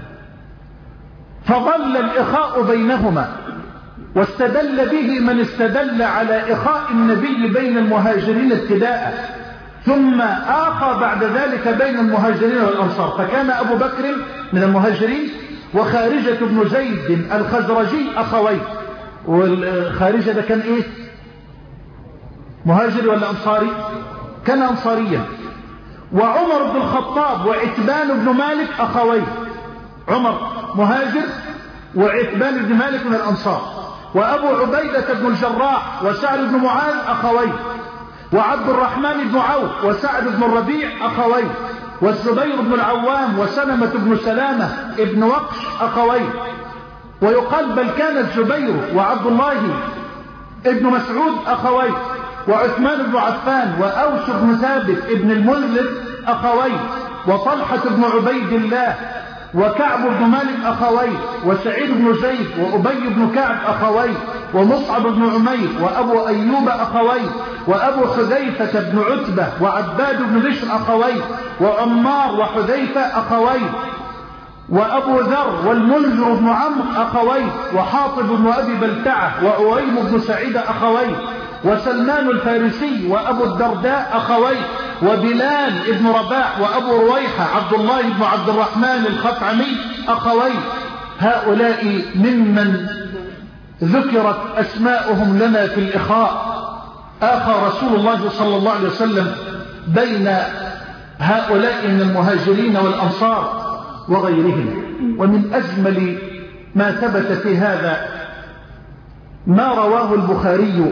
فظل الإخاء بينهما، واستدل به من استدل على إخاء النبي بين المهاجرين ابتداء ثم آخى بعد ذلك بين المهاجرين والأنصار. فكان أبو بكر من المهاجرين وخارجة بن زيد الخزرجي أخوين. والخارجة ده كان إيه؟ مهاجر ولا أنصاري؟ كان أنصاريا. وعمر بن الخطاب وعتبان بن مالك أخوين. عمر مهاجر وعتبان بن مالك من الأنصار. وأبو عبيدة بن الجراح وسعد بن معاذ أخوين. وعبد الرحمن بن عوف وسعد بن الربيع أخوين. والزبير بن العوام وسلمة بن سلامة ابن وقش أخوين. ويقال بل كان الزبير وعبد الله ابن مسعود أخوين. وعثمان بن عفان وأوس بن ثابت ابن المنذر أخوين. وطلحة بن عبيد الله وكعب بن مالك أخوين. وسعيد بن زيد وأبي بن كعب أخوين. ومصعب بن عمير وأبو أيوب أخوين. وأبو حذيفة بن عتبة وعباد بن بشر أخوين. وعمار وحذيفة أخوين. وأبو ذر والمنذر بن عمرو أخوين. وحاطب بن أبي بلتعة وأويم بن سعيد أخوين. وسلمان الفارسي وأبو الدرداء أخوين. وبلال بن رباح وأبو رويحة عبد الله بن عبد الرحمن الخطعمي أخوين. هؤلاء ممن ذكرت أسماؤهم لنا في الإخاء. آخى رسول الله صلى الله عليه وسلم بين هؤلاء من المهاجرين والأنصار وغيرهم. ومن أجمل ما ثبت في هذا ما رواه البخاري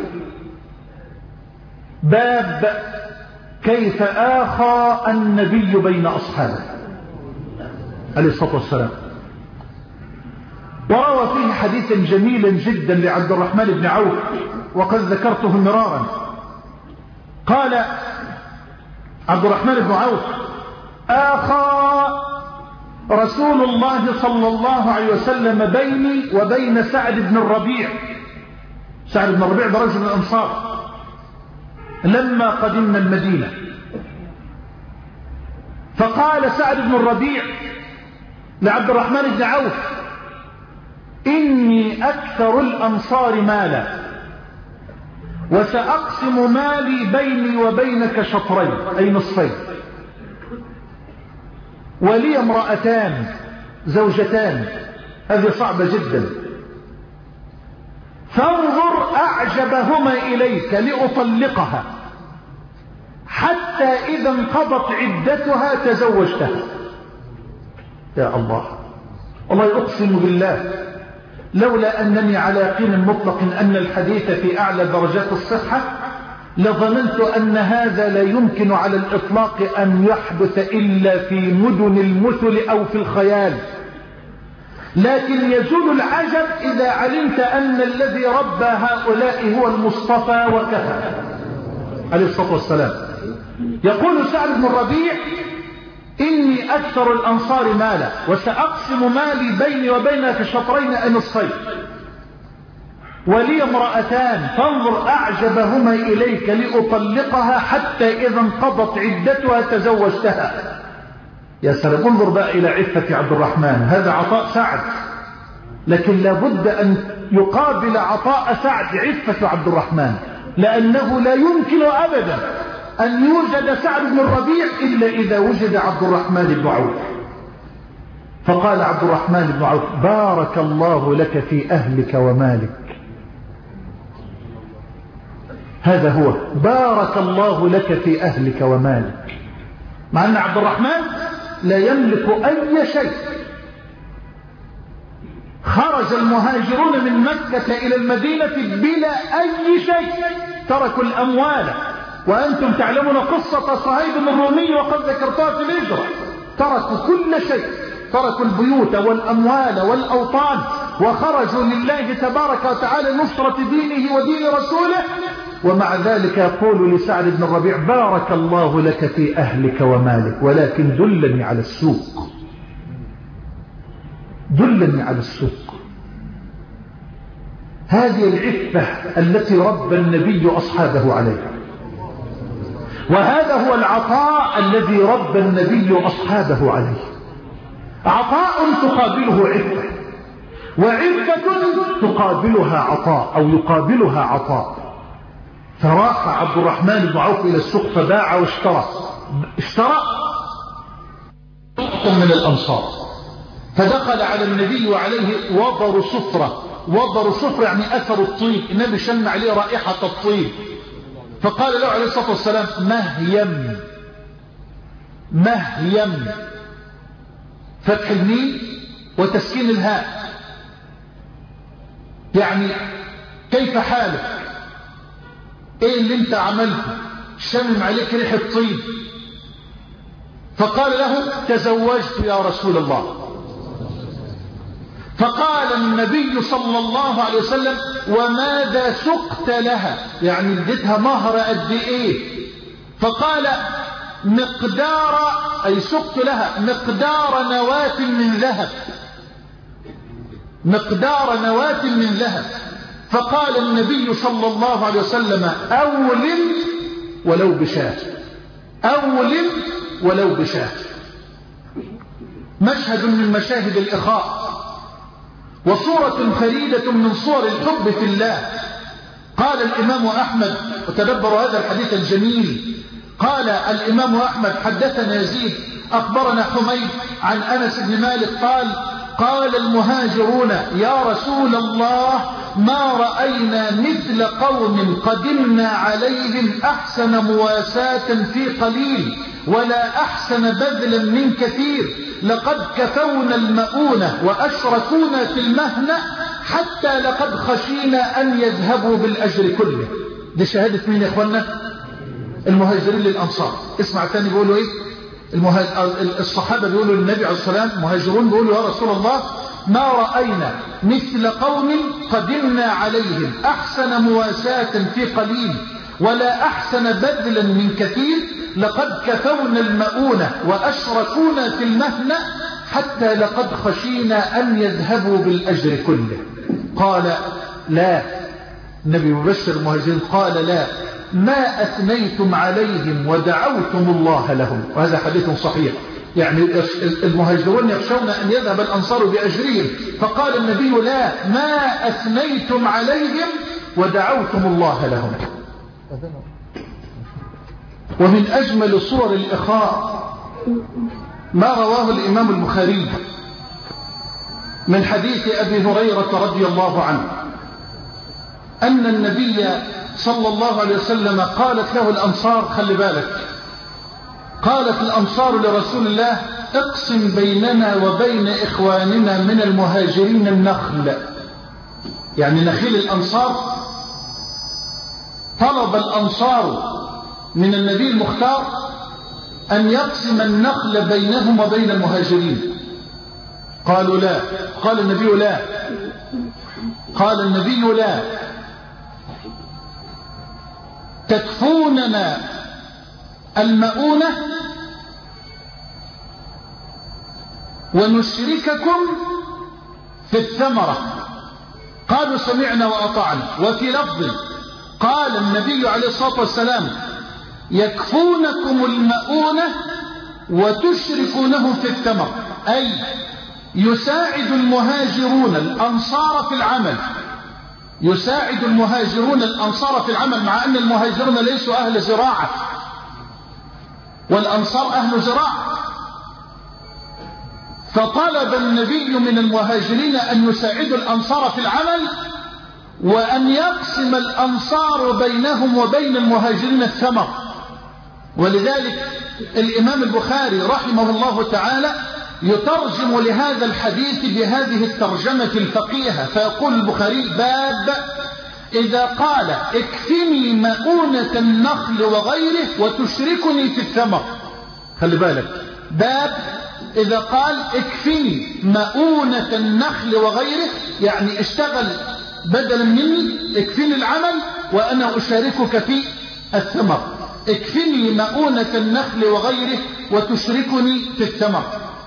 باب كيف آخى النبي بين أصحابه عليه الصلاة والسلام، وروى فيه حديثا جميلا جدا لعبد الرحمن بن عوف وقد ذكرته مرارا. قال عبد الرحمن بن عوف: آخى رسول الله صلى الله عليه وسلم بيني وبين سعد بن الربيع. سعد بن الربيع ده رجل من الأنصار لما قدمنا المدينة، فقال سعد بن الربيع لعبد الرحمن بن عوف: إني أكثر الأنصار مالا وسأقسم مالي بيني وبينك شطرين أي نصفين، ولي امرأتان زوجتان، هذه صعبة جدا، فانظر أعجبهما إليك لأطلقها حتى إذا انقضت عدتها تزوجتها. يا الله، والله أقسم بالله لولا أنني على يقين مطلق أن الحديث في أعلى درجات الصحة لظننت أن هذا لا يمكن على الإطلاق أن يحدث إلا في مدن المثل أو في الخيال، لكن يزول العجب إذا علمت أن الذي ربى هؤلاء هو المصطفى وكفى عليه الصلاة والسلام. يقول سعد بن الربيع: إني أكثر الأنصار مالا وسأقسم مالي بيني وبينك شطرين أي نصفين، ولي امرأتان فانظر أعجبهما إليك لأطلقها حتى إذا انقضت عدتها تزوجتها. يا سلام، انظر بقى إلى عفة عبد الرحمن، هذا عطاء سعد، لكن لابد أن يقابل عطاء سعد عفة عبد الرحمن، لأنه لا يمكن أبدا أن يوجد سعد بن الربيع إلا إذا وجد عبد الرحمن بن عوف. فقال عبد الرحمن بن عوف: بارك الله لك في أهلك ومالك. هذا هو، بارك الله لك في أهلك ومالك، مع أن عبد الرحمن لا يملك أي شيء. خرج المهاجرون من مكة إلى المدينة بلا أي شيء، تركوا الأموال، وأنتم تعلمون قصة صهيب الرومي وقد ذكرتها في الهجرة، تركوا كل شيء، تركوا البيوت والأموال والأوطان وخرجوا لله تبارك وتعالى نصرة دينه ودين رسوله، ومع ذلك يقول لسعد بن الربيع: بارك الله لك في أهلك ومالك، ولكن دلني على السوق، دلني على السوق. هذه العفة التي ربى النبي أصحابه عليها، وهذا هو العطاء الذي ربى النبي أصحابه عليه. عطاء تقابله عفة، وعفة تقابلها عطاء أو يقابلها عطاء. فراح عبد الرحمن بن عوف إلى السوق فباع واشترى، اشترى من الأنصار، فدخل على النبي وعليه وبر صفرة. وبر صفرة يعني أثر الطيب، النبي شم عليه رائحة الطيب، فقال له عليه الصلاة والسلام: مهيم. مهيم، فتح الميم وتسكين الهاء، يعني كيف حالك، ايه اللي انت عملته، شمم عليك ريح الطيب. فقال له: تزوجت يا رسول الله. فقال النبي صلى الله عليه وسلم: وماذا سقت لها، يعني اديتها مهر قد ايه؟ فقال: مقدار، اي سقت لها مقدار نواة من ذهب، مقدار نواة من ذهب. فقال النبي صلى الله عليه وسلم: أولم ولو بشاة، أولم ولو بشاة. مشهد من مشاهد الإخاء، وصورة فريدة من صور الحب في الله. قال الإمام أحمد، وتدبروا هذا الحديث الجميل، قال الإمام أحمد: حدثنا يزيد أخبرنا حميد عن أنس بن مالك قال: قال المهاجرون: يا رسول الله، ما رأينا مثل قوم قدمنا عليهم أحسن مواساة في قليل، ولا أحسن بذلا من كثير، لقد كفونا المؤونة وأشركونا في المهنة حتى لقد خشينا أن يذهبوا بالأجر كله. دي شهادة مين يا إخوانا؟ المهاجرين للأنصار. اسمع تاني بيقولوا إيه؟ المهاج... الصحابة بيقولوا للنبي عليه الصلاة والسلام، المهاجرون بيقولوا يا رسول الله ما رأينا مثل قوم قدمنا عليهم أحسن مواساة في قليل ولا أحسن بذلا من كثير، لقد كفونا المؤونة وأشركونا في المهنة حتى لقد خشينا أن يذهبوا بالأجر كله. قال لا، النبي مبشر المهاجرين قال لا، ما أثنيتم عليهم ودعوتم الله لهم. وهذا حديث صحيح، يعني المهاجرون يخشون أن يذهب الأنصار بأجرهم، فقال النبي لا، ما أثنيتم عليهم ودعوتم الله لهم. ومن أجمل صور الإخاء ما رواه الإمام البخاري من حديث أبي هريرة رضي الله عنه أن النبي صلى الله عليه وسلم قالت له الأنصار، خلي بالك، قالت الأنصار لرسول الله اقسم بيننا وبين إخواننا من المهاجرين النخل، يعني نخيل الأنصار. طلب الأنصار من النبي المختار أن يقسم النخل بينهم وبين المهاجرين. قالوا لا، قال النبي لا، قال النبي لا، تكفوننا المؤونة ونشرككم في الثمرة. قالوا سمعنا وأطعنا. وفي لفظ قال النبي عليه الصلاة والسلام يكفونكم المؤونة وتشركونهم في الثمر، أي يساعد المهاجرون الأنصار في العمل، يساعد المهاجرون الأنصار في العمل، مع أن المهاجرون ليسوا أهل زراعة والأنصار أهل زراعة. فطلب النبي من المهاجرين أن يساعدوا الأنصار في العمل وأن يقسم الأنصار بينهم وبين المهاجرين الثمر. ولذلك الإمام البخاري رحمه الله تعالى يترجم لهذا الحديث بهذه الترجمة الفقيهة، فيقول البخاري باب إذا قال اكفني مؤونة النخل وغيره وتشركني في الثمر. خلي بالك، باب إذا قال اكفني مؤونة النخل وغيره، يعني اشتغل بدلا مني، اكفني العمل وأنا أشاركك في الثمر. اكفني مؤونة النخل وغيره وتشركني في الثمر.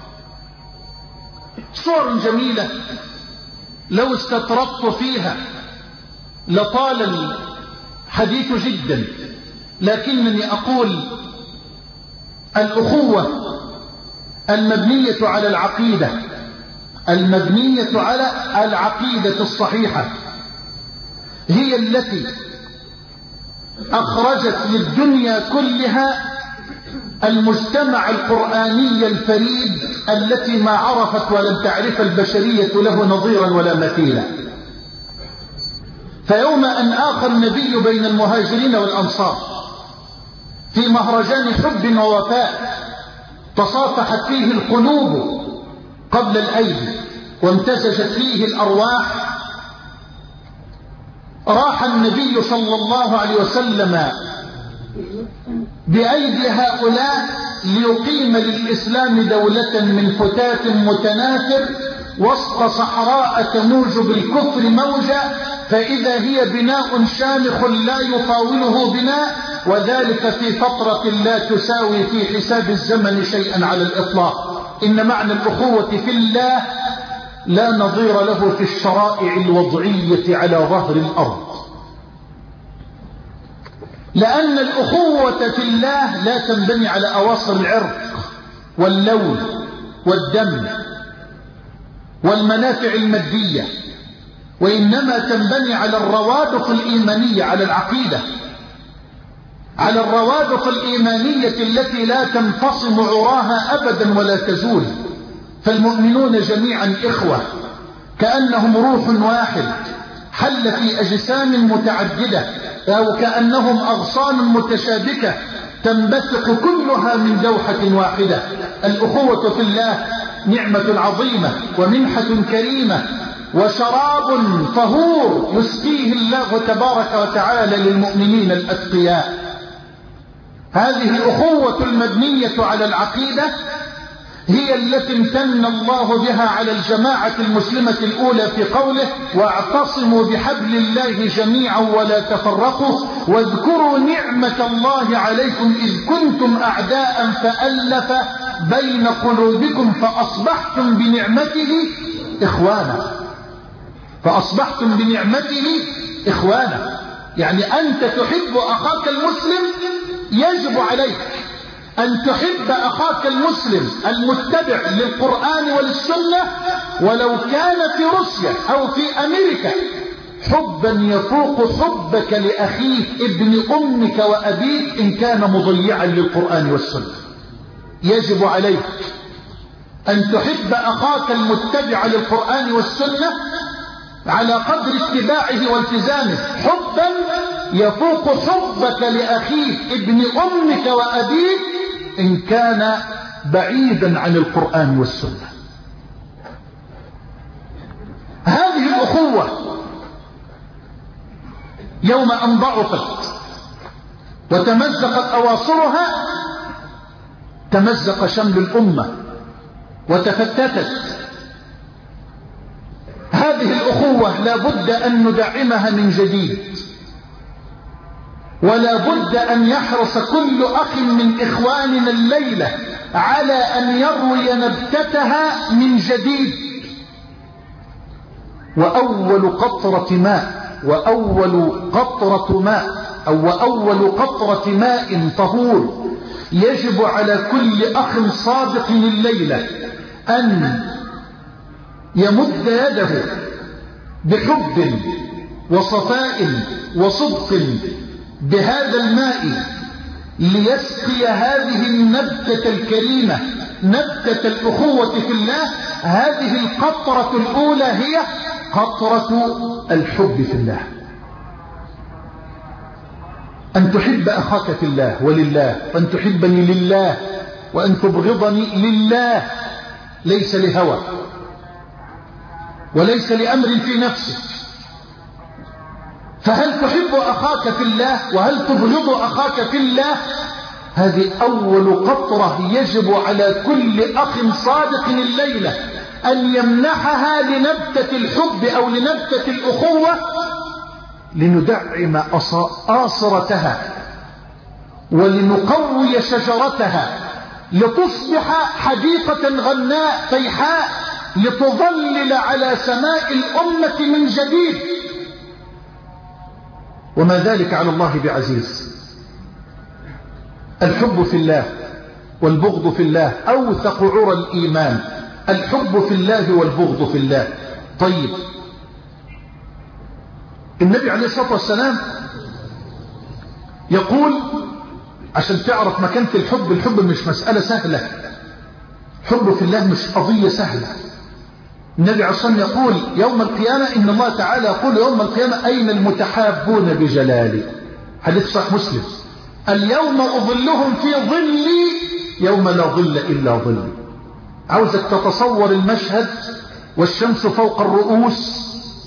صور جميلة لو استطردت فيها لطال الحديث جدا، لكنني أقول الأخوة المبنية على العقيدة، المبنية على العقيدة الصحيحة هي التي أخرجت للدنيا كلها المجتمع القرآني الفريد التي ما عرفت ولم تعرف البشرية له نظيرا ولا مثيلا. فيوم أن آخى النبي بين المهاجرين والأنصار في مهرجان حب ووفاء تصافحت فيه القلوب قبل الأيدي وامتزجت فيه الأرواح، راح النبي صلى الله عليه وسلم بأيدي هؤلاء ليقيم للإسلام دولة من فتات متناثر وسط صحراء تموج بالكفر موجا، فإذا هي بناء شامخ لا يطاوله بناء، وذلك في فترة لا تساوي في حساب الزمن شيئا على الإطلاق. إن معنى الأخوة في الله لا نظير له في الشرائع الوضعية على ظهر الأرض، لأن الأخوة في الله لا تنبني على أواصر العرق واللون والدم والمنافع المادية، وإنما تنبني على الروابط الإيمانية، على العقيدة، على الروابط الإيمانية التي لا تنفصم عراها أبدا ولا تزول. فالمؤمنون جميعا إخوة كأنهم روح واحد حل في أجسام متعددة، أو كأنهم أغصان متشابكة تنبثق كلها من دوحة واحدة. الأخوة في الله نعمة عظيمة ومنحة كريمة وشراب طهور يسقيه الله تبارك وتعالى للمؤمنين الأتقياء. هذه الأخوة المبنية على العقيدة هي التي امتن الله بها على الجماعة المسلمة الأولى في قوله: واعتصموا بحبل الله جميعا ولا تفرقوا واذكروا نعمة الله عليكم إذ كنتم أعداء فألف بين قلوبكم فأصبحتم بنعمته إخوانا. فأصبحتم بنعمته إخوانا، يعني أنت تحب أخاك المسلم، يجب عليك أن تحب أخاك المسلم المتبع للقرآن وللسنة ولو كان في روسيا أو في أمريكا حبا يفوق حبك لأخيك ابن أمك وأبيك إن كان مضيعا للقرآن والسنة. يجب عليك أن تحب أخاك المتبع للقرآن والسنة على قدر اتباعه والتزامه حبا يفوق حبك لأخيك ابن أمك وأبيك إن كان بعيدا عن القرآن والسنة. هذه الأخوة يوم أن ضعفت وتمزقت أواصرها تمزق شمل الأمة وتفتتت. هذه الأخوة لا بد أن ندعمها من جديد، ولا بد أن يحرص كل أخ من إخواننا الليلة على أن يروي نبتتها من جديد. وأول قطرة ماء وأول قطرة ماء أو وأول قطرة ماء طهور يجب على كل أخ صادق الليلة أن يمد يده بحب وصفاء وصدق بهذا الماء ليسقي هذه النبتة الكريمة، نبتة الأخوة في الله. هذه القطرة الأولى هي قطرة الحب في الله، أن تحب أخاك في الله ولله، وأن تحبني لله، وأن تبغضني لله، ليس لهوى وليس لأمر في نفسك. فهل تحب أخاك في الله وهل تبغض أخاك في الله؟ هذه أول قطرة يجب على كل أخ صادق الليلة أن يمنحها لنبتة الحب أو لنبتة الأخوة لندعم آصرتها ولنقوي شجرتها لتصبح حديقة غناء فيحاء لتظلل على سماء الأمة من جديد. وما ذلك على الله بعزيز. الحب في الله والبغض في الله أوثق عرى الإيمان. الحب في الله والبغض في الله. طيب، النبي عليه الصلاة والسلام يقول عشان تعرف مكانة الحب، الحب مش مسألة سهلة، حب في الله مش قضية سهلة. النبي عليه الصلاة والسلام يقول يوم القيامة إن الله تعالى يقول يوم القيامة أين المتحابون بجلالي؟ حديث صحيح مسلم. اليوم أظلهم في ظلي يوم لا ظل إلا ظلي. عاوزك تتصور المشهد، والشمس فوق الرؤوس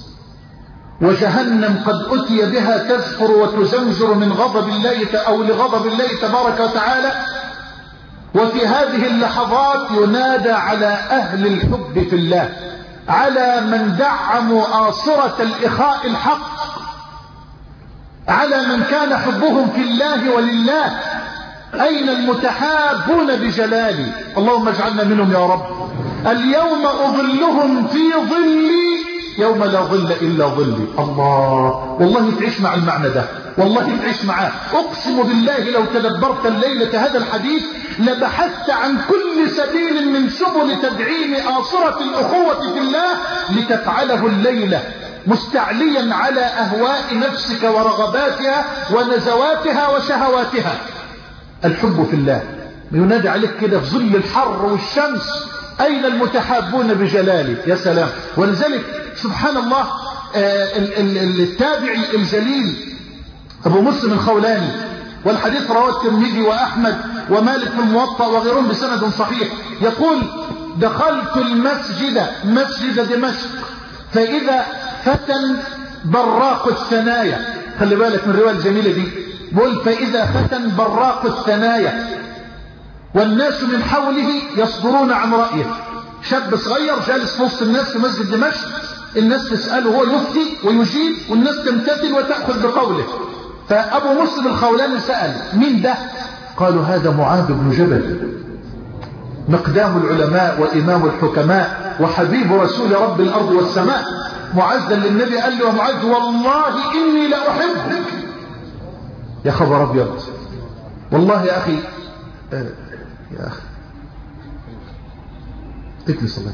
وجهنم قد أتي بها تزفر وتزمجر من غضب الله أو لغضب الله تبارك وتعالى. وفي هذه اللحظات ينادى على أهل الحب في الله، على من دعموا آصرة الإخاء الحق، على من كان حبهم في الله ولله. أين المتحابون بجلالي؟ اللهم اجعلنا منهم يا رب. اليوم أظلهم في ظلي يوم لا ظل إلا ظلي. الله، والله تعيش مع المعنى ده، والله تعيش معاه. أقسم بالله لو تدبرت الليلة هذا الحديث لبحثت عن كل سبيل من سبل تدعيم آصرة الأخوة في الله لتفعله الليلة، مستعليا على أهواء نفسك ورغباتها ونزواتها وشهواتها. الحب في الله ينادي عليك كده في ظل الحر والشمس، أين المتحابون بجلالي؟ يا سلام. ولذلك سبحان الله التابعي الجليل أبو مسلم الخولاني والحديث رواه الترمذي وأحمد ومالك في الموطأ وغيرهم بسند صحيح. يقول دخلت المسجد مسجد دمشق فإذا فتى براق الثنايا. خلي بالك من الرواية الجميلة دي، بقول فإذا فتى براق الثنايا والناس من حوله يصدرون عن رأيه. شاب صغير جالس في وسط الناس في مسجد دمشق، الناس تسأله هو يفتي ويجيب والناس تمتثل وتأخذ بقوله. فأبو مسلم الخولاني سأل مين ده؟ قالوا هذا معاذ بن جبل، مقدام العلماء وإمام الحكماء وحبيب رسول رب الأرض والسماء. معاذ للنبي قال له معاذ والله إني لأحبك. يا خبر أبيض، والله يا أخي آه يا أخي اكلس الله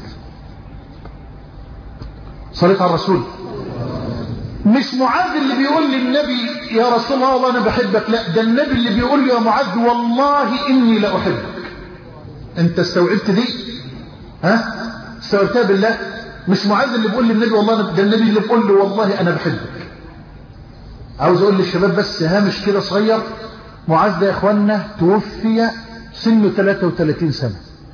صليت على الرسول. مش معاذ اللي بيقول للنبي يا رسول الله والله أنا بحبك، لا ده النبي اللي بيقول له يا معاذ والله إني لأحبك. أنت استوعبت دي؟ ها؟ استوعبتها بالله؟ مش معاذ اللي بيقول للنبي والله، ده النبي اللي بيقول له والله أنا بحبك. عاوز أقول للشباب بس هامش كده صغير، معاذ ده يا إخواننا توفي سنه ثلاثة وثلاثين سنة.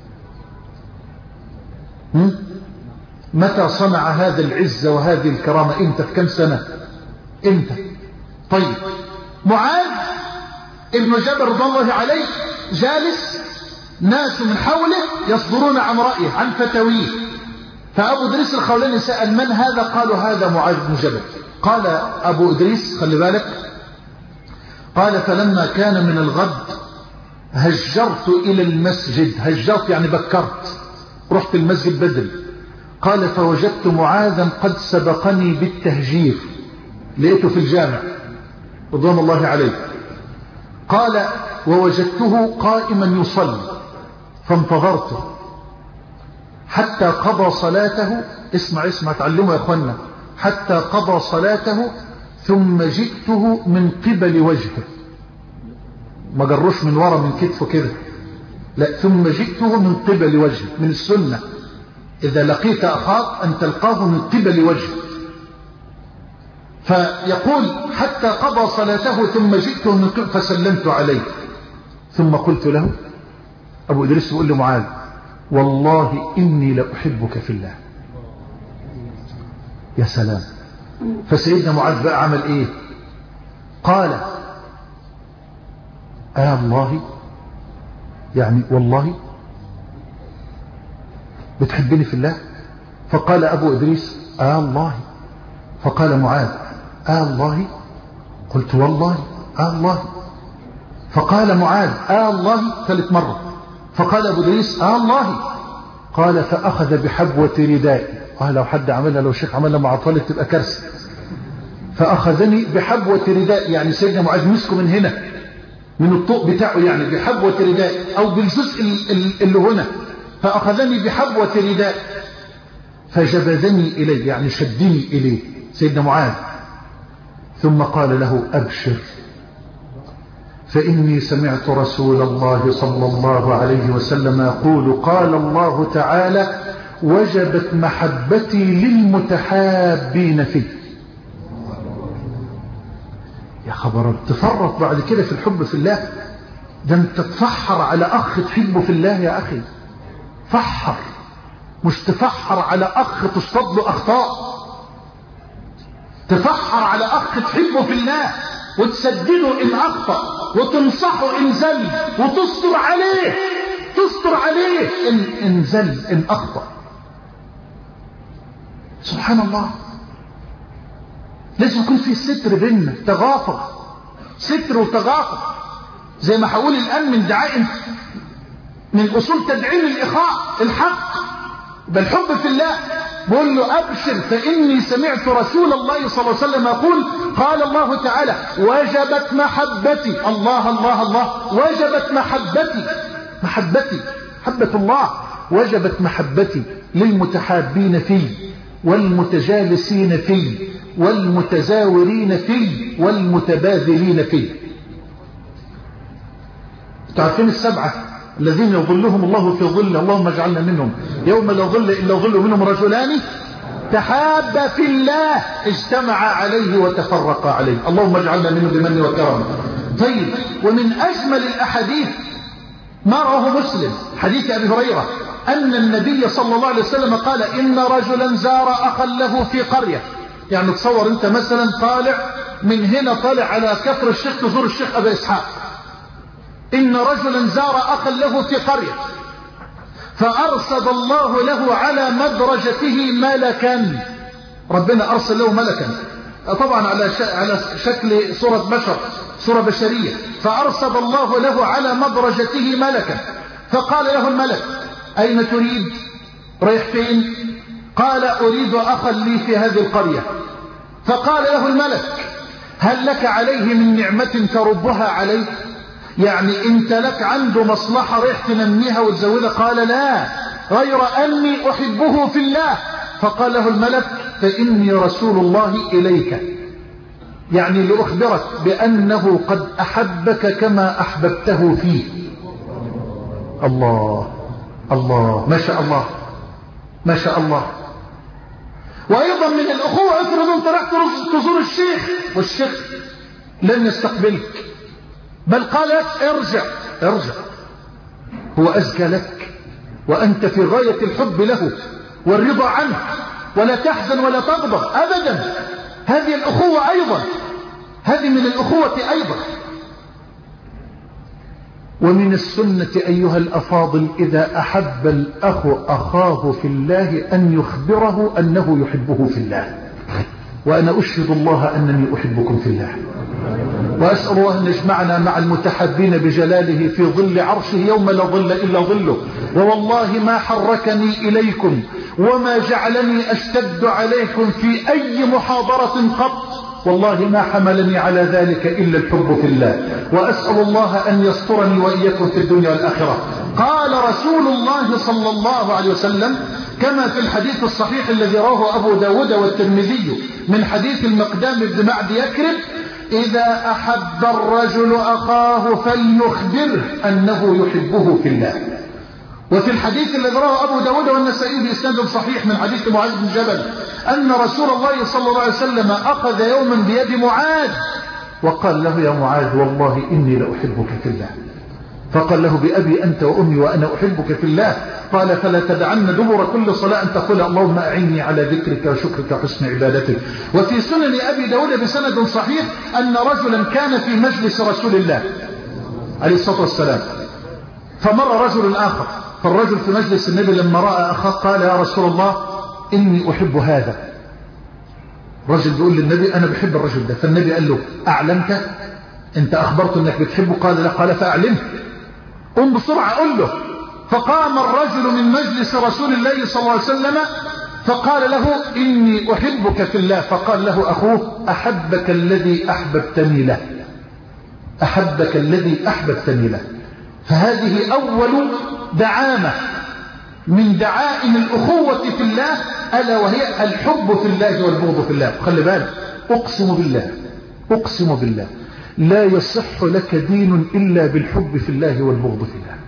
هم؟ متى صنع هذا العزة وهذه الكرامة؟ امتى؟ في كم سنة؟ امتى؟ طيب معاذ ابن جبل رضي الله عليه جالس، ناس من حوله يصدرون عن رأيه عن فتاويه. فأبو إدريس الخولاني سأل من هذا؟ قالوا هذا معاذ بن جبل. قال أبو إدريس خلي بالك، قال فلما كان من الغد هجرت إلى المسجد. هجرت يعني بكرت، رحت المسجد بدري. قال فوجدت معاذا قد سبقني بالتهجير، لقيته في الجامع رضوان الله عليه. قال ووجدته قائما يصلي فانتظرته حتى قضى صلاته. اسمع اسمع تعلموا يا اخوانا. حتى قضى صلاته ثم جئته من قبل وجهه، ما جروش من ورا من كتفه كده، لا ثم جئته من قبل وجهه. من السنة إذا لقيت أخاك أن تلقاه من قبل وجهه. فيقول حتى قضى صلاته ثم جئته من قبل فسلمت عليه ثم قلت له. أبو إدريس يقول لمعاذ والله إني لأحبك في الله. يا سلام. فسيدنا معاذ بقى عمل إيه؟ قال آه الله، يعني والله بتحبني في الله؟ فقال أبو إدريس آه الله. فقال معاذ آه الله. قلت والله آه الله. فقال معاذ آه الله ثالث مرة. فقال أبو إدريس آه الله. قال فأخذ بحبوة ردائي. آه لو حد عملها، لو شيخ عملها مع طالب تبقى كارثة. فأخذني بحبوة ردائي، يعني سيدنا معاذ مسكه من هنا من الطوق بتاعه، يعني بحبوة ردائي أو بالجزء اللي هنا. فأخذني بحبوة ردائي فجبذني إليه، يعني شدني إليه سيدنا معاذ. ثم قال له أبشر فإني سمعت رسول الله صلى الله عليه وسلم يقول قال الله تعالى وجبت محبتي للمتحابين فيه. يا خبر، تفرط بعد كده في الحب في الله؟ ده انت تفحر على أخ تحبه في الله يا أخي، فحر، مش تفحر على أخ تصطد له أخطاء. تفحر على أخ تحبه في الله وتسدده إن أخطأ وتنصحه إن زل وتستر عليه، تستر عليه إن, إن زل إن أخطأ. سبحان الله. لازم يكون في ستر بيننا، تغافر، ستر وتغافر. زي ما هقول الآن من دعائم من أصول تدعيم الإخاء الحق بالحب في الله. بقول له أبشر فإني سمعت رسول الله صلى الله عليه وسلم يقول قال الله تعالى وجبت محبتي. الله الله الله. وجبت محبتي، محبتي محبة الله. وجبت محبتي للمتحابين فيه والمتجالسين فيه والمتزاورين فيه والمتباذلين فيه. تعرفين السبعة الذين يظلهم الله في ظله، اللهم اجعلنا منهم، يوم لا ظل إلا ظل، منهم رجلان تحابا في الله اجتمعا عليه وتفرقا عليه. اللهم اجعلنا منهم بمن وكرم. طيب، ومن أجمل الأحاديث ما رواه مسلم حديث أبي هريرة أن النبي صلى الله عليه وسلم قال إن رجلا زار أخا له في قرية. يعني تصور أنت مثلا طالع من هنا، طالع على كفر الشيخ تزور الشيخ أبا إسحاق. إن رجلا زار أخا له في قرية فأرسل الله له على مدرجته ملكا. ربنا أرسل له ملكا، طبعا على على شكل صورة بشر، صورة بشرية. فأرسل الله له على مدرجته ملكا فقال له الملك أين تريد؟ رايح فين؟ قال أريد أخا لي في هذه القرية. فقال له الملك هل لك عليه من نعمة تربها عليه؟ يعني انت لك عنده مصلحة رايح تنميها وتزودها؟ قال لا، غير أني أحبه في الله. فقال له الملك فإني رسول الله إليك، يعني لأخبرك بأنه قد أحبك كما أحببته فيه. الله الله، ما شاء الله ما شاء الله. وأيضا من الأخوة، افرض أنت رحت تزور الشيخ والشيخ لن يستقبلك، بل قال لك ارجع ارجع، هو أزكى لك وأنت في غاية الحب له والرضا عنه، ولا تحزن ولا تغضب أبدا. هذه الأخوة أيضا، هذه من الأخوة أيضا. ومن السنة أيها الأفاضل إذا أحب الأخ أخاه في الله أن يخبره أنه يحبه في الله. وأنا أشهد الله أنني أحبكم في الله، وأسأل الله أن يجمعنا مع المتحبين بجلاله في ظل عرشه يوم لا ظل إلا ظله. ووالله ما حركني إليكم وما جعلني أشتد عليكم في أي محاضرة قط، والله ما حملني على ذلك إلا الحب في الله. وأسأل الله أن يسترني وإياكم في الدنيا والآخرة. قال رسول الله صلى الله عليه وسلم كما في الحديث الصحيح الذي رواه أبو داود والترمذي من حديث المقدام بن معد يكرب إذا أحب الرجل أخاه فليخبره أنه يحبه في الله. وفي الحديث الذي رواه أبو داود والنسائي بإسناد صحيح من حديث معاذ بن جبل أن رسول الله صلى الله عليه وسلم أخذ يوما بيد معاذ وقال له يا معاذ والله إني لأحبك في الله. فقال له بأبي أنت وأمي وأنا أحبك في الله. قال فلا تدعن دبر كل صلاة أن تقول اللهم أعني على ذكرك وشكرك وحسن عبادتك. وفي سنن أبي داود بسند صحيح أن رجلا كان في مجلس رسول الله عليه الصلاة والسلام، فمر رجل آخر، فالرجل في مجلس النبي لما رأى أخاه قال يا رسول الله إني أحب هذا. رجل بيقول للنبي أنا بحب الرجل ده، فالنبي قال له أعلمت؟ أنت أخبرت أنك بتحبه؟ قال لا. قال فأعلمه، قم بسرعة قل له. فقام الرجل من مجلس رسول الله صلى الله عليه وسلم فقال له إني أحبك في الله. فقال له أخوه أحبك الذي أحببتني له، أحبك الذي أحببتني له. فهذه أول دعامة من دعائم الأخوة في الله ألا وهي الحب في الله والبغض في الله. خلي بالك، أقسم بالله أقسم بالله لا يصح لك دين إلا بالحب في الله والبغض في الله.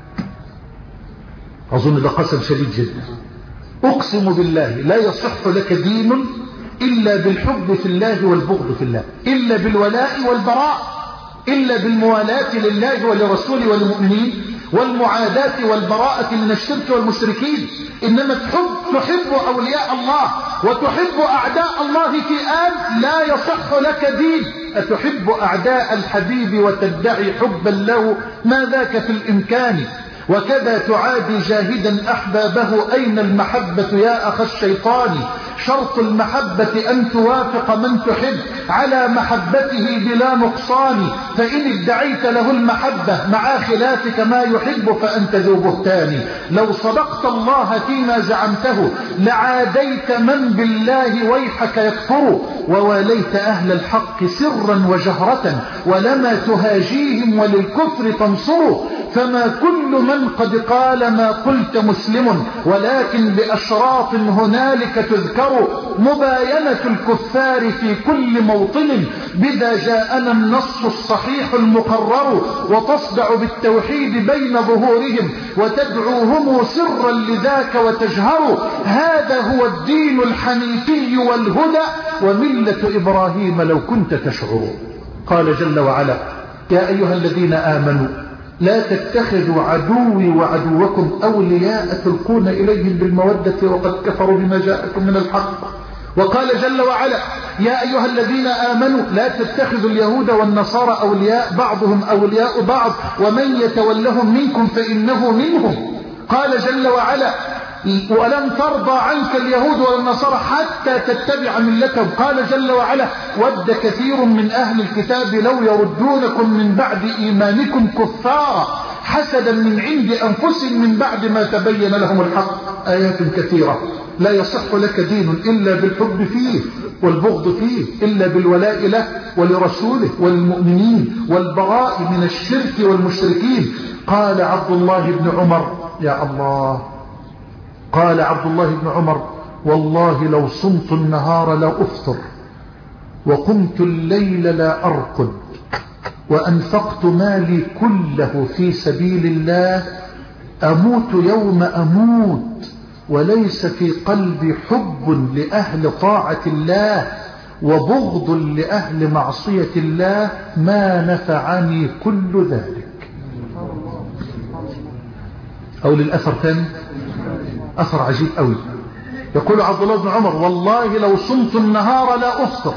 أظن ده قسم شديد جدا. أقسم بالله لا يصح لك دين إلا بالحب في الله والبغض في الله، إلا بالولاء والبراء، إلا بالموالاة لله ولرسوله والمؤمنين، والمعاداة والبراءة من الشرك والمشركين. إنما تحب تحب أولياء الله وتحب أعداء الله في آن لا يصح لك دين. أتحب أعداء الحبيب وتدعي حبا له؟ ما ذاك في الإمكان. وكذا تعادي جاهدا أحبابه. أين المحبة يا أخ الشيطان؟ شرط المحبة أن توافق من تحب على محبته بلا نقصان. فإن ادعيت له المحبة مع خلافك ما يحب فأنت ذو بهتان. لو صدقت الله فيما زعمته لعاديت من بالله ويحك يكفر، وواليت أهل الحق سرا وجهرة ولما تهاجيهم وللكفر تنصر. فما كل من قد قال ما قلت مسلم، ولكن بأشراط هنالك تذكر. مباينة الكفار في كل موطن بذا جاءنا النص الصحيح المقرر. وتصدع بالتوحيد بين ظهورهم وتدعوهم سرا لذاك وتجهر. هذا هو الدين الحنيفي والهدى وملة إبراهيم لو كنت تشعر. قال جل وعلا يا أيها الذين آمنوا لا تتخذوا عدوي وعدوكم أولياء تلقون إليهم بالمودة وقد كفروا بما جاءكم من الحق. وقال جل وعلا يا أيها الذين آمنوا لا تتخذوا اليهود والنصارى أولياء بعضهم أولياء بعض ومن يتولهم منكم فإنه منهم. قال جل وعلا ولن ترضى عنك اليهود والنصارى حتى تتبع ملتهم. قال جل وعلا ود كثير من أهل الكتاب لو يردونكم من بعد إيمانكم كفارا حسدا من عند أنفسهم من بعد ما تبين لهم الحق. آيات كثيرة. لا يصح لك دين إلا بالحب فيه والبغض فيه، إلا بالولاء له ولرسوله وللمؤمنين والبراء من الشرك والمشركين. قال عبد الله بن عمر يا الله قال عبد الله بن عمر والله لو صمت النهار لا أفطر وقمت الليل لا أرقد وأنفقت مالي كله في سبيل الله أموت يوم أموت وليس في قلبي حب لأهل طاعة الله وبغض لأهل معصية الله ما نفعني كل ذلك. أو للأثر ثاني أثر عجيب قوي. يقول عبد الله بن عمر والله لو صمت النهار لا أفطر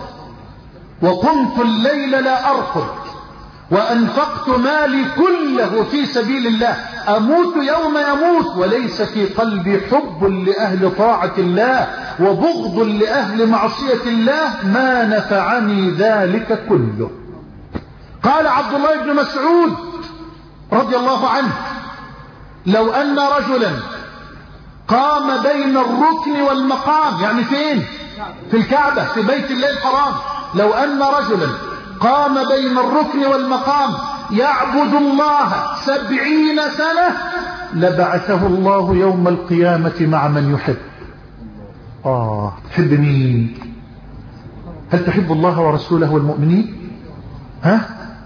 وقمت الليل لا أرقد وأنفقت مالي كله في سبيل الله أموت يوم يموت وليس في قلبي حب لأهل طاعة الله وبغض لأهل معصية الله ما نفعني ذلك كله. قال عبد الله بن مسعود رضي الله عنه لو أن رجلا قام بين الركن والمقام، يعني فين؟ في الكعبة في بيت الله الحرام. لو أن رجلا قام بين الركن والمقام يعبد الله سبعين سنة لبعثه الله يوم القيامة مع من يحب. آه تحب مين؟ هل تحب الله ورسوله والمؤمنين؟ ها؟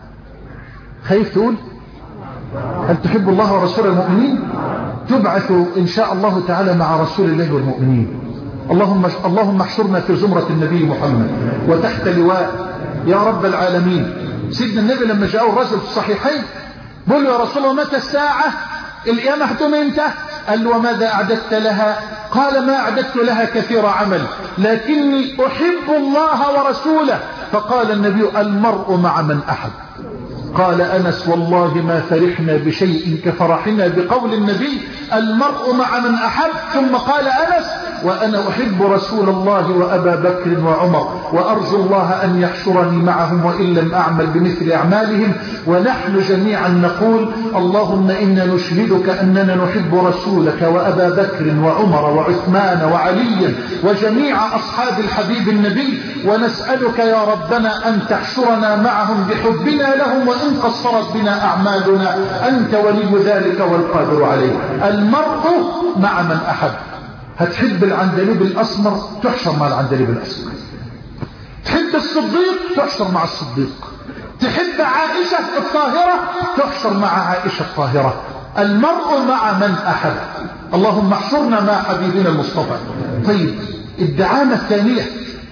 خايف تقول؟ هل تحب الله ورسوله والمؤمنين؟ تبعث إن شاء الله تعالى مع رسول الله والمؤمنين. اللهم اللهم احشرنا في زمرة النبي محمد وتحت لواء يا رب العالمين. سيدنا النبي لما جاءه الرجل في الصحيحين قال له يا رسول الله متى الساعة؟ القيامة هتقوم امتى؟ قال له وماذا أعددت لها؟ قال ما أعددت لها كثير عمل لكني أحب الله ورسوله. فقال النبي المرء مع من أحب. قال أنس والله ما فرحنا بشيء كفرحنا بقول النبي المرء مع من أحب. ثم قال أنس وأنا أحب رسول الله وأبا بكر وعمر وأرجو الله أن يحشرني معهم وإن لم أعمل بمثل أعمالهم. ونحن جميعا نقول اللهم إنا نشهدك أننا نحب رسولك وأبا بكر وعمر وعثمان وعليا وجميع أصحاب الحبيب النبي ونسألك يا ربنا أن تحشرنا معهم بحبنا لهم وإن قصرت بنا أعمالنا أنت ولي ذلك والقادر عليه. المرء مع من أحب. هتحب العندليب الأسمر تحشر مع العندليب الأسمر. تحب الصديق تحشر مع الصديق. تحب عائشة الطاهرة تحشر مع عائشة الطاهرة. المرء مع من أحب. اللهم احشرنا مع حبيبنا المصطفى. طيب الدعامة الثانية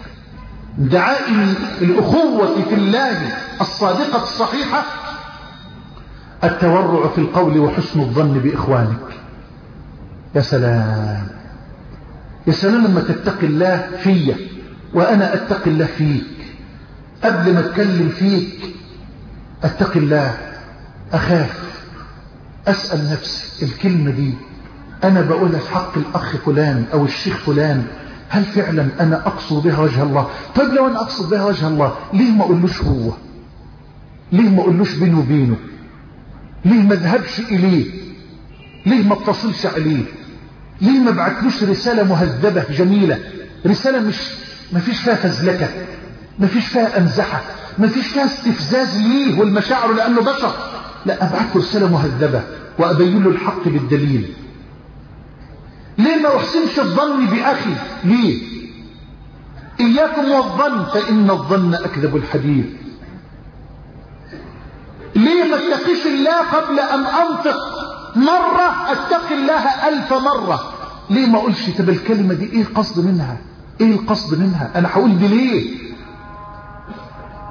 دعائم الأخوة في الله الصادقة الصحيحة التورع في القول وحسن الظن بإخوانك. يا سلام يا سلام لما تتقي الله فيا وأنا أتقي الله فيك. قبل ما أتكلم فيك أتقي الله أخاف أسأل نفسي الكلمة دي أنا بقولها في حق الأخ فلان أو الشيخ فلان هل فعلا أنا أقصد بها وجه الله؟ طيب لو أنا أقصد بها وجه الله ليه ما أقولوش هو؟ ليه ما أقولوش بينه وبينه؟ ليه ما ذهبش إليه؟ ليه ما اتصلش عليه؟ ليه ما بعتلوش رسالة مهذبة جميلة؟ رسالة مش ما فيش فيها فزلكة، ما فيش فيها أنزحة، ما فيش فيها استفزاز ليه والمشاعر لأنه بشر. لا أبعت رسالة مهذبة وأبين له الحق بالدليل. ليه ما أحسنش الظن بأخي؟ ليه؟ إياكم والظن فإن الظن أكذب الحديث. ليه ما اتقيش الله قبل أن أنطق مرة أتقي الله ألف مرة؟ ليه ما أقولش طب الكلمة دي إيه القصد منها؟ إيه القصد منها؟ أنا هقول دي ليه؟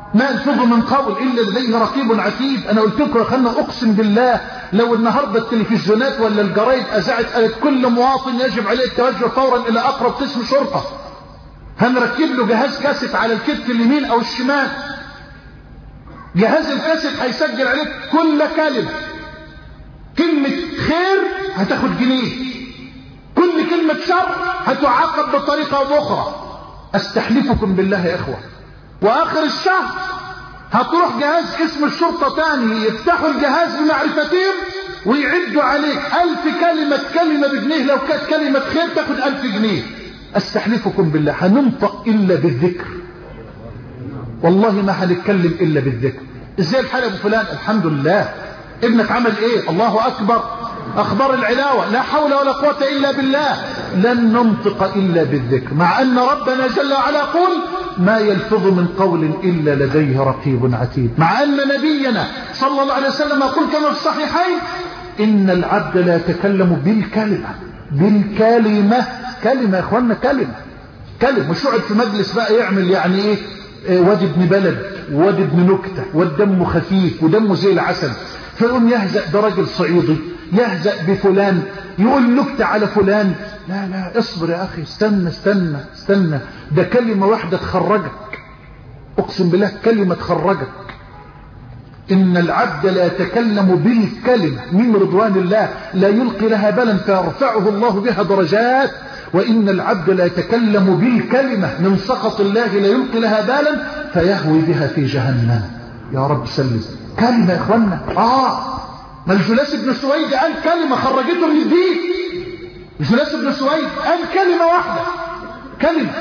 ما يلفظ من قول إلا لديه رقيب عتيد. أنا قلت لكم يا أخوانا أقسم بالله لو النهاردة التلفزيونات ولا الجرايد أذاعت قالت كل مواطن يجب عليه التوجه فورا إلى أقرب قسم شرطة، هنركب له جهاز كاسيت على الكتف اليمين أو الشمال، جهاز الكاسيت هيسجل عليك كل كلمة. كلمة خير هتاخد جنيه، كل كلمة شر هتعاقب بطريقة أو بأخرى. أستحلفكم بالله يا إخوة، وآخر الشهر هتروح جهاز اسم الشرطة تاني يفتحوا الجهاز بمعرفتين ويعدوا عليك ألف كلمة، كلمة بجنيه، لو كانت كلمة خير تاخد ألف جنيه. أستحلفكم بالله هننطق إلا بالذكر، والله ما هنتكلم إلا بالذكر. إزاي الحال أبو فلان؟ الحمد لله. ابنك عمل إيه؟ الله أكبر. أخبار العلاوة، لا حول ولا قوة إلا بالله. لن ننطق إلا بالذكر، مع أن ربنا جل وعلا يقول ما يلفظ من قول إلا لديه رقيب عتيد، مع أن نبينا صلى الله عليه وسلم يقول كما في الصحيحين إن العبد لا يتكلم بالكلمة. بالكلمة، كلمة يا إخواننا، كلمة كلمة. مش يقعد في مجلس بقى يعمل يعني إيه واد ابن بلد واد ابن نكتة والدم خفيف ودمه زي العسل، فيقوم يهزأ برجل صعيدي، يهزأ بفلان، يقول نكتة على فلان. لا لا، اصبر يا أخي، استنى استنى استنى، ده كلمة واحدة تخرجك، أقسم بالله كلمة تخرجك. إن العبد لا يتكلم بالكلمة من رضوان الله لا يلقي لها بالا فيرفعه الله بها درجات، وإن العبد لا يتكلم بالكلمة من سخط الله لا يلقي لها بالا فيهوي بها في جهنم. يا رب سلم. كلمة يا إخوانا. آه ما الجلاس بن سويد قال كلمة خرجته من الدين. الجلاس بن سويد قال كلمة واحدة، كلمة،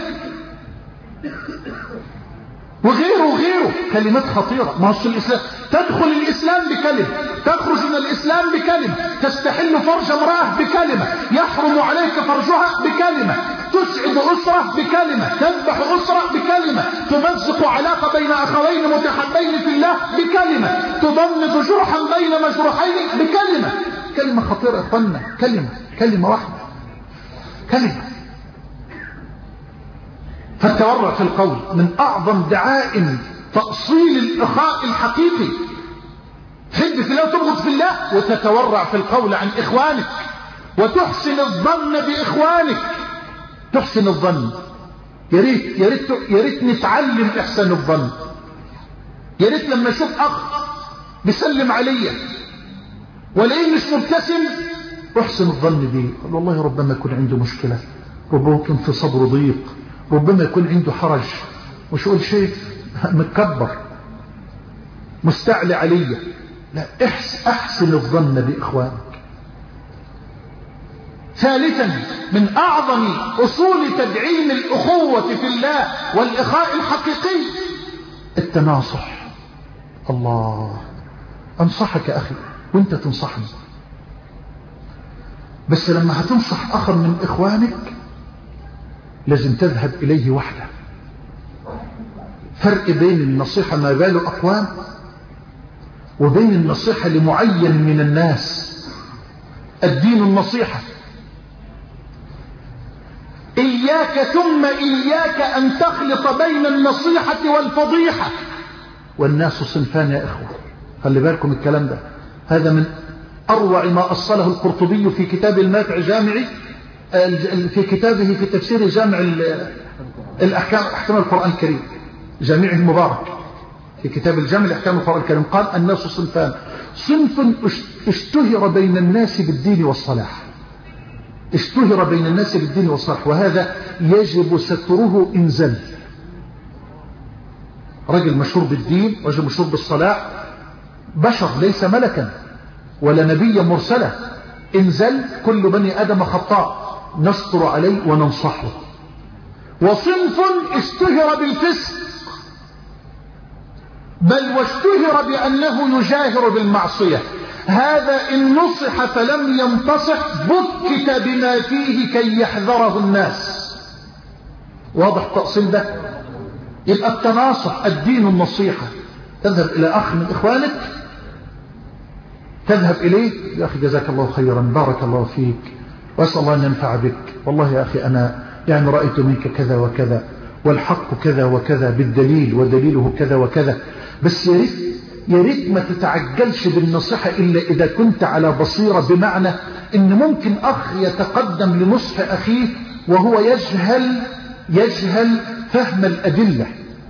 وغيره وغيره كلمات خطيرة. ما هو الإسلام تدخل الإسلام بكلمة، تخرج من الإسلام بكلمة، تستحل فرج امرأة بكلمة، يحرم عليك فرجها بكلمة، تسعد أسرة بكلمة، تذبح أسرة بكلمة، تمزق علاقة بين أخوين متحبين في الله بكلمة، تضمد جرحا بين مجروحين بكلمة. كلمة خطيرة يا اخوانا، كلمة كلمة واحدة، كلمة. فالتورع في القول من أعظم دعائم تأصيل الإخاء الحقيقي. تحب في الله وتبغض في الله، وتتورع في القول عن إخوانك، وتحسن الظن بإخوانك. تحسن الظن، يا ريت يا ريت يا ريت نتعلم إحسان الظن. يا ريت لما أشوف أخ بيسلم عليا ولاقيه مش مبتسم أحسن الظن بيه، قال والله ربما يكون عنده مشكلة، ربما يكون في صبر ضيق، ربما يكون عنده حرج، مش أقول شيء متكبر مستعلي علي. لا، أحسن الظن بإخوانك. ثالثا من أعظم أصول تدعيم الأخوة في الله والإخاء الحقيقي التناصح. الله، أنصحك يا أخي وانت تنصحني، بس لما هتنصح أخر من إخوانك لازم تذهب إليه وحده. فرق بين النصيحة ما بال أقوام وبين النصيحة لمعين من الناس. الدين النصيحة. إياك ثم إياك أن تخلط بين النصيحة والفضيحة. والناس صنفان يا إخوة، خلي بالكم الكلام ده، هذا من أروع ما أصله القرطبي في كتاب الماتع جامعي، في كتابه في تفسير جامع الأحكام، أحكام القرآن الكريم، جامعه المبارك، في كتاب الجامع لأحكام القرآن الكريم، قال الناس صنفان: صنف اشتهر بين الناس بالدين والصلاح، اشتهر بين الناس بالدين والصلاح، وهذا يجب ستره إن زل. رجل مشهور بالدين، رجل مشهور بالصلاح، بشر ليس ملكا ولا نبيا مرسلا، إن زل كل بني آدم خطاء، نستر عليه وننصحه. وصنف اشتهر بالفسق، بل واشتهر بأنه يجاهر بالمعصية، هذا إن نصح فلم ينتصح بكت بما فيه كي يحذره الناس. واضح التأصيل ده؟ يبقى التناصح، الدين النصيحة. تذهب إلى أخ من إخوانك، تذهب إليه: يا أخي جزاك الله خيرا، بارك الله فيك، وأسأل الله أن ينفع بك، والله يا أخي أنا يعني رأيت منك كذا وكذا، والحق كذا وكذا بالدليل ودليله كذا وكذا. بس يا ريت يا ريت ما تتعجلش بالنصيحة إلا إذا كنت على بصيرة، بمعنى إن ممكن أخ يتقدم لنصح أخيه وهو يجهل يجهل فهم الأدلة.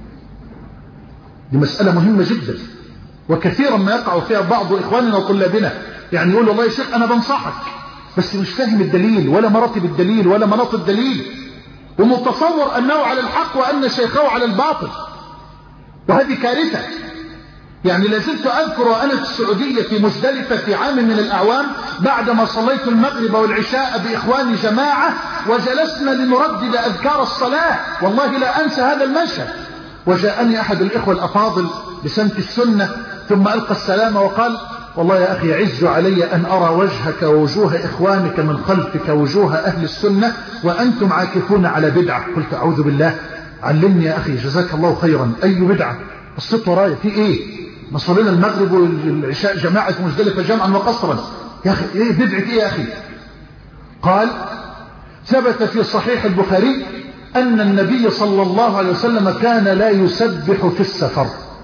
دي مسألة مهمة جدا، وكثيرا ما يقع فيها بعض إخواننا وطلابنا، يعني يقول والله يا شيخ أنا بنصحك بس مش فاهم الدليل ولا مراتب الدليل ولا مناط الدليل، ومتصور أنه على الحق وأن شيخه على الباطل، وهذه كارثة. يعني لازلت أذكر وأنا في السعودية في مزدلفة في عام من الأعوام بعدما صليت المغرب والعشاء بإخواني جماعة وجلسنا لنردد أذكار الصلاة، والله لا أنسى هذا المشهد. وجاءني أحد الإخوة الأفاضل بسمت السنة ثم ألقى السلام وقال والله يا أخي يعز علي أن أرى وجهك ووجوه إخوانك من خلفك وجوه أهل السنة وأنتم عاكفون على بدعة. قلت أعوذ بالله، علمني يا أخي جزاك الله خيرا، أي بدعة؟ الصوت ورايا في إيه؟ ما صلينا المغرب والعشاء جماعة مزدلفة جمعا وقصرا، يا أخي إيه بدعة إيه يا أخي؟ قال ثبت في صحيح البخاري أن النبي صلى الله عليه وسلم كان لا يسبح في السفر.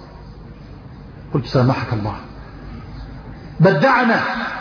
قلت سامحك الله، بدعنا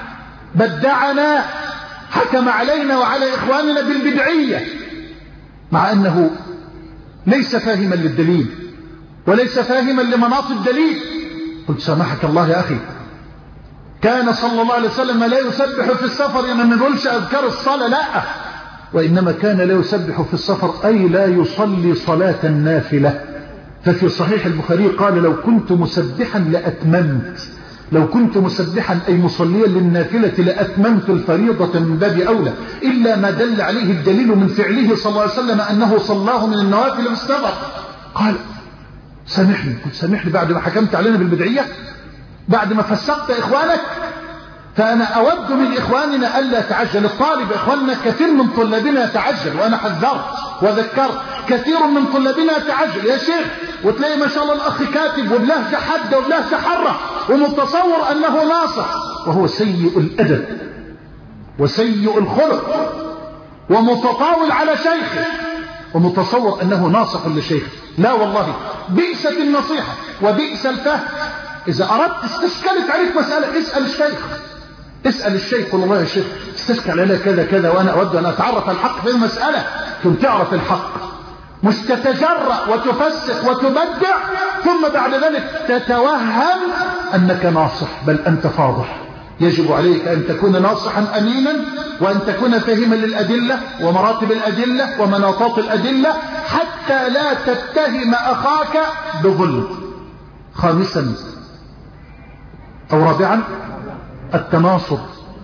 بدعنا حكم علينا وعلى إخواننا بالبدعية، مع أنه ليس فاهما للدليل وليس فاهما لمناط الدليل. قلت سامحك الله يا أخي، كان صلى الله عليه وسلم لا يسبح في السفر، يعني ما نقولش أذكار الصلاة لا، وإنما كان لا يسبح في السفر أي لا يصلي صلاة النافلة. ففي صحيح البخاري قال لو كنت مسبحا لأتممت، لو كنت مسبحا أي مصليا للنافلة لأتممت الفريضة من باب أولى، إلا ما دل عليه الدليل من فعله صلى الله عليه وسلم أنه صلاه من النوافل مستبق. قال سامحني. قلت سامحني بعد ما حكمت علينا بالبدعية، بعد ما فسقت إخوانك؟ فأنا أود من إخواننا ألا تعجل. الطالب إخواننا كثير من طلابنا يتعجل، وأنا حذرت وذكرت كثير من طلابنا يتعجل يا شيخ، وتلاقي ما شاء الله الأخ كاتب وبلهجة حادة وبلهجة حرة ومتصور أنه ناصح، وهو سيء الأدب وسيء الخلق ومتطاول على شيخه ومتصور أنه ناصح لشيخه. لا والله، بئست النصيحة وبئس الفهم. إذا أردت استشكلت عليك مسألة اسأل الشيخ، اسأل الشيخ قل والله يا شيخ استشكل علينا كذا كذا وأنا أود أن أتعرف الحق في المسألة، ثم تعرف الحق، مش تتجرأ وتفسق وتبدع ثم بعد ذلك تتوهم أنك ناصح، بل أنت فاضح. يجب عليك أن تكون ناصحا أمينا، وأن تكون فاهما للأدلة ومراتب الأدلة ومناطات الأدلة حتى لا تتهم أخاك بظلم. خامسا أو رابعا التناصر.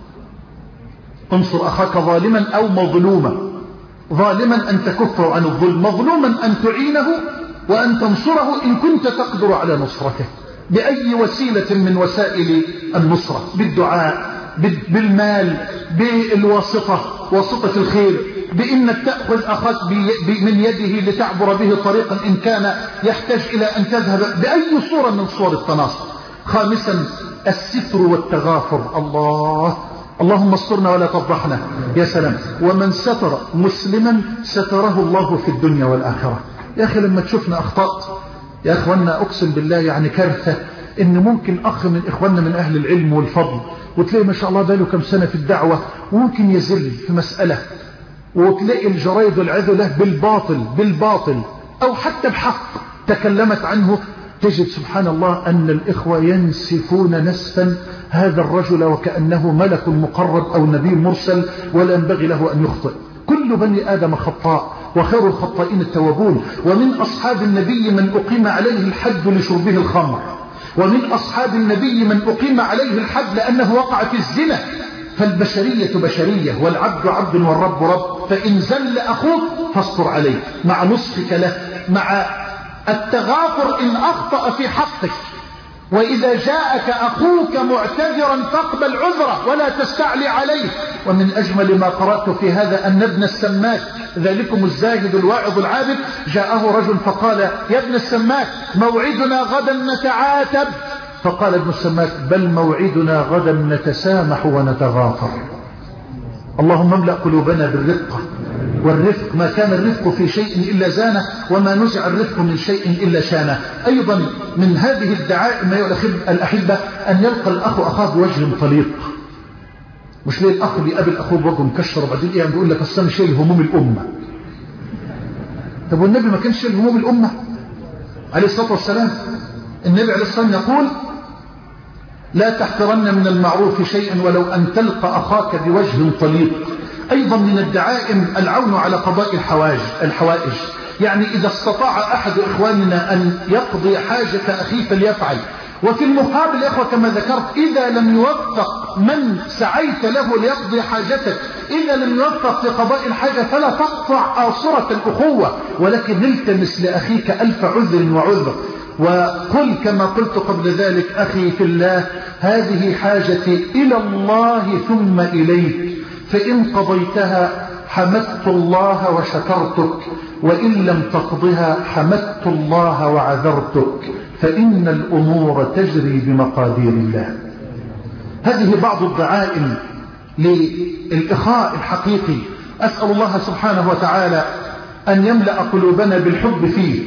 انصر أخاك ظالما أو مظلوما، ظالما أن تكفه عن الظلم، مظلوما أن تعينه وأن تنصره إن كنت تقدر على نصرته بأي وسيلة من وسائل النصرة، بالدعاء، بالمال، بالواسطة، واسطة الخير، بإنك تأخذ أخاك من يده لتعبر به طريقا إن كان يحتاج إلى أن تذهب، بأي صورة من صور التناصر. خامسا الستر والتغافر. الله اللهم استرنا ولا تفضحنا. يا سلام، ومن ستر مسلما ستره الله في الدنيا والآخرة. يا أخي لما تشوفنا أخطأت يا أخوانا أقسم بالله يعني كارثة، إن ممكن أخ من إخواننا من أهل العلم والفضل وتلاقي ما شاء الله باله كم سنة في الدعوة وممكن يزل في مسألة، وتلاقي الجرايد والعياذ له بالباطل بالباطل أو حتى بحق تكلمت عنه، تجد سبحان الله أن الإخوة ينسفون نسفا هذا الرجل وكأنه ملك مقرب أو نبي مرسل ولا ينبغي له أن يخطئ. كل بني آدم خطاء وخير الخطائين التوابون. ومن أصحاب النبي من أقيم عليه الحد لشربه الخمر، ومن أصحاب النبي من أقيم عليه الحد لأنه وقع في الزنا. فالبشرية بشرية والعبد عبد والرب رب، فإن زل أخوك فاصبر عليه مع نصحك له، مع التغافر إن أخطأ في حقك. وإذا جاءك أخوك معتذرا فاقبل عذره ولا تستعلي عليه. ومن أجمل ما قرأت في هذا أن ابن السماك ذلكم الزاهد الواعظ العابد جاءه رجل فقال يا ابن السماك موعدنا غدا نتعاتب، فقال ابن السماك بل موعدنا غدا نتسامح ونتغافر. اللهم املأ قلوبنا بالرقة والرفق، ما كان الرفق في شيء إلا زانه، وما نزع الرفق من شيء إلا شانه. أيضا من هذه الدعائم أيها الأحبة أن يلقى الأخ أخاه بوجه طليق. مش ليه الأخ بيقابل أخوه بوجه مكشر وبعدين إيه بيقول لك أصلا شيل هموم الأمة. طب والنبي ما كانش شيل هموم الأمة عليه الصلاة والسلام؟ النبي عليه الصلاة والسلام يقول لا تحقرن من المعروف شيئا ولو أن تلقى أخاك بوجه طليق. أيضا من الدعائم العون على قضاء الحوائج الحوائج يعني إذا استطاع أحد إخواننا أن يقضي حاجة أخيه فليفعل. وفي المقابل يا إخوة كما ذكرت إذا لم يوفق من سعيت له ليقضي حاجتك، إذا لم يوفق في قضاء الحاجة فلا تقطع آصرة الأخوة، ولكن التمس لأخيك ألف عذر وعذر، وقل كما قلت قبل ذلك أخي في الله هذه حاجتي إلى الله ثم إليك، فإن قضيتها حمدت الله وشكرتك، وإن لم تقضها حمدت الله وعذرتك، فإن الأمور تجري بمقادير الله. هذه بعض الدعائم للإخاء الحقيقي. أسأل الله سبحانه وتعالى أن يملأ قلوبنا بالحب فيه،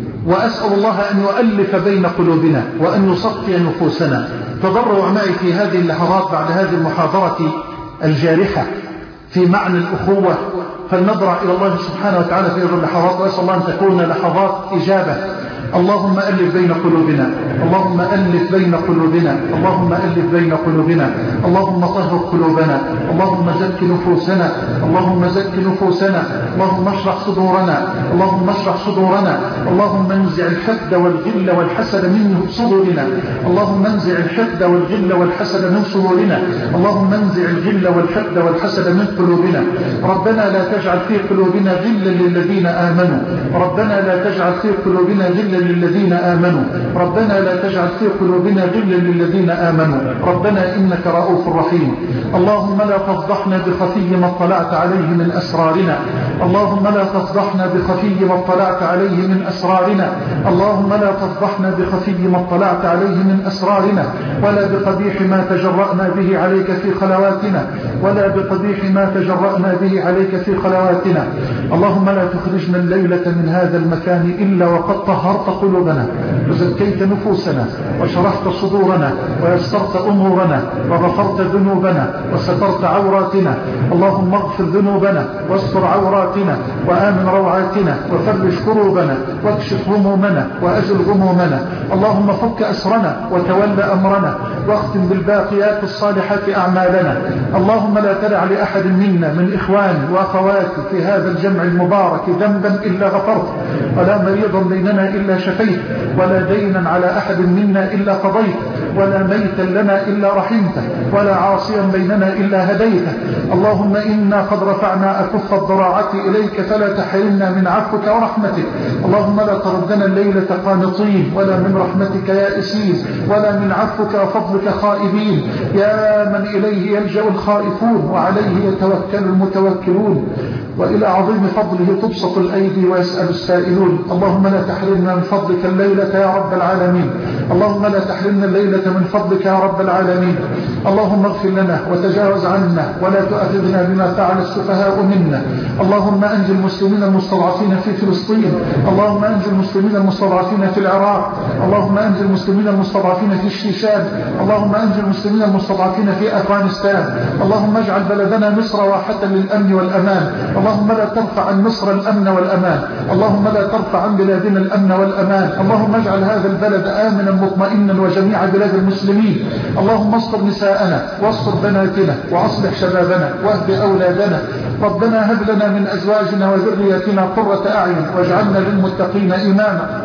وأسأل الله أن يؤلف بين قلوبنا وأن يصفي نفوسنا. تضرع معي في هذه اللحظات بعد هذه المحاضرة الجارحة في معنى الأخوة، فلنضرع إلى الله سبحانه وتعالى في هذه اللحظات، وأسأل الله أن تكون لحظات إجابة. اللهم ألف بين قلوبنا، اللهم ألف بين قلوبنا، اللهم ألف بين قلوبنا، اللهم طهر قلوبنا، اللهم زك نفوسنا، اللهم زك نفوسنا، اللهم اشرح صدورنا، اللهم اشرح صدورنا، اللهم انزع الحقد والغل والحسد من صدورنا، اللهم انزع الحقد والغل والحسد من صدورنا، اللهم انزع الغل والحقد والحسد من قلوبنا. ربنا لا تجعل في قلوبنا غلا للذين آمنوا، ربنا لا تجعل في قلوبنا غلا للذين آمنوا، ربنا لا تجعل في قلوبنا غلا للذين آمنوا، ربنا إنك رؤوف رحيم. اللهم لا تفضحنا بخفي ما اطلعت عليه من أسرارنا، اللهم لا تفضحنا بخفي ما اطلعت عليه من أسرارنا، اللهم لا تفضحنا بخفي ما اطلعت عليه من أسرارنا، ولا بقبيح ما تجرأنا به عليك في خلواتنا، ولا بقبيح ما تجرأنا به عليك في خلواتنا. اللهم لا تخرجنا الليلة من هذا المكان إلا وقد طهرت قلوبنا، وزكيت نفوسنا، وشرحت صدورنا، ويسرت أمورنا، وغفرت ذنوبنا، وسترت عوراتنا. اللهم اغفر ذنوبنا، واستر عوراتنا، وآمن روعاتنا، وفرج كروبنا، واكشف همومنا، وأزل غمومنا. اللهم فك أسرنا، وتولى أمرنا، واختم بالباقيات الصالحات أعمالنا. اللهم لا تدع لأحد منا من إخواني وأخواتي في هذا الجمع المبارك ذنبا إلا غفرت، ولا مريضا بيننا إلا شفيت، ولا دينا على أحد منا إلا قضيت، ولا ميتا لنا إلا رحمته، ولا عاصيا بيننا إلا هديته. اللهم إنا قد رفعنا أكف الضراعة إليك فلا تحرمنا من عفوك ورحمتك. اللهم لا تردنا الليلة قانطين، ولا من رحمتك يائسين، ولا من عفوك وفضلك خائبين، يا من إليه يلجأ الخائفون وعليه يتوكل المتوكلون، وإلى عظيم فضله تبسط الأيدي ويسأل السائلون. اللهم لا تحرمنا من فضلك الليلة يا رب العالمين، اللهم لا تحرمنا الليلة من فضلك يا رب العالمين. اللهم اغفر لنا وتجاوز عنا، ولا تؤاخذنا بما فعل السفهاء منا. اللهم أنجي المسلمين المستضعفين في فلسطين، اللهم أنجي المسلمين المستضعفين في العراق، اللهم أنجي المسلمين المستضعفين في الشيشان، اللهم أنجي المسلمين المستضعفين في أفغانستان. اللهم اجعل بلدنا مصر واحة للأمن والأمان، اللهم لا ترفع عن مصر الأمن والأمان، اللهم لا ترفع عن بلادنا الأمن والأمان. اللهم اجعل هذا البلد آمنا مطمئنا وجميع بلاد المسلمين. اللهم استر نساءنا، واستر بناتنا، وأصلح شبابنا، واهد أولادنا. ربنا هب لنا من أزواجنا وذرياتنا قرة أعين، واجعلنا للمتقين إماما.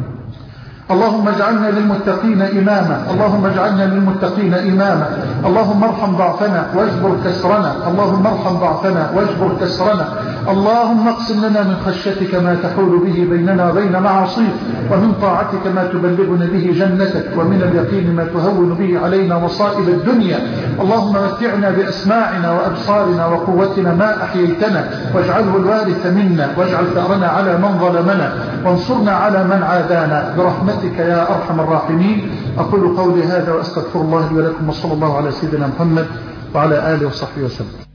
اللهم اجعلنا للمتقين إماما، اللهم اجعلنا للمتقين إماما. اللهم ارحم ضعفنا واجبر كسرنا، اللهم ارحم ضعفنا واجبر كسرنا. اللهم اقسم لنا من خشيتك ما تحول به بيننا وبين معاصيك، ومن طاعتك ما تبلغنا به جنتك، ومن اليقين ما تهون به علينا مصائب الدنيا. اللهم متعنا بأسماعنا وأبصارنا وقوتنا ما أحييتنا، واجعله الوارث منا، واجعل ثأرنا على من ظلمنا، وانصرنا على من عادانا برحمتك يا أرحم الراحمين. أقول قولي هذا وأستغفر الله لي ولكم، وصلى الله على سيدنا محمد وعلى آله وصحبه وسلم.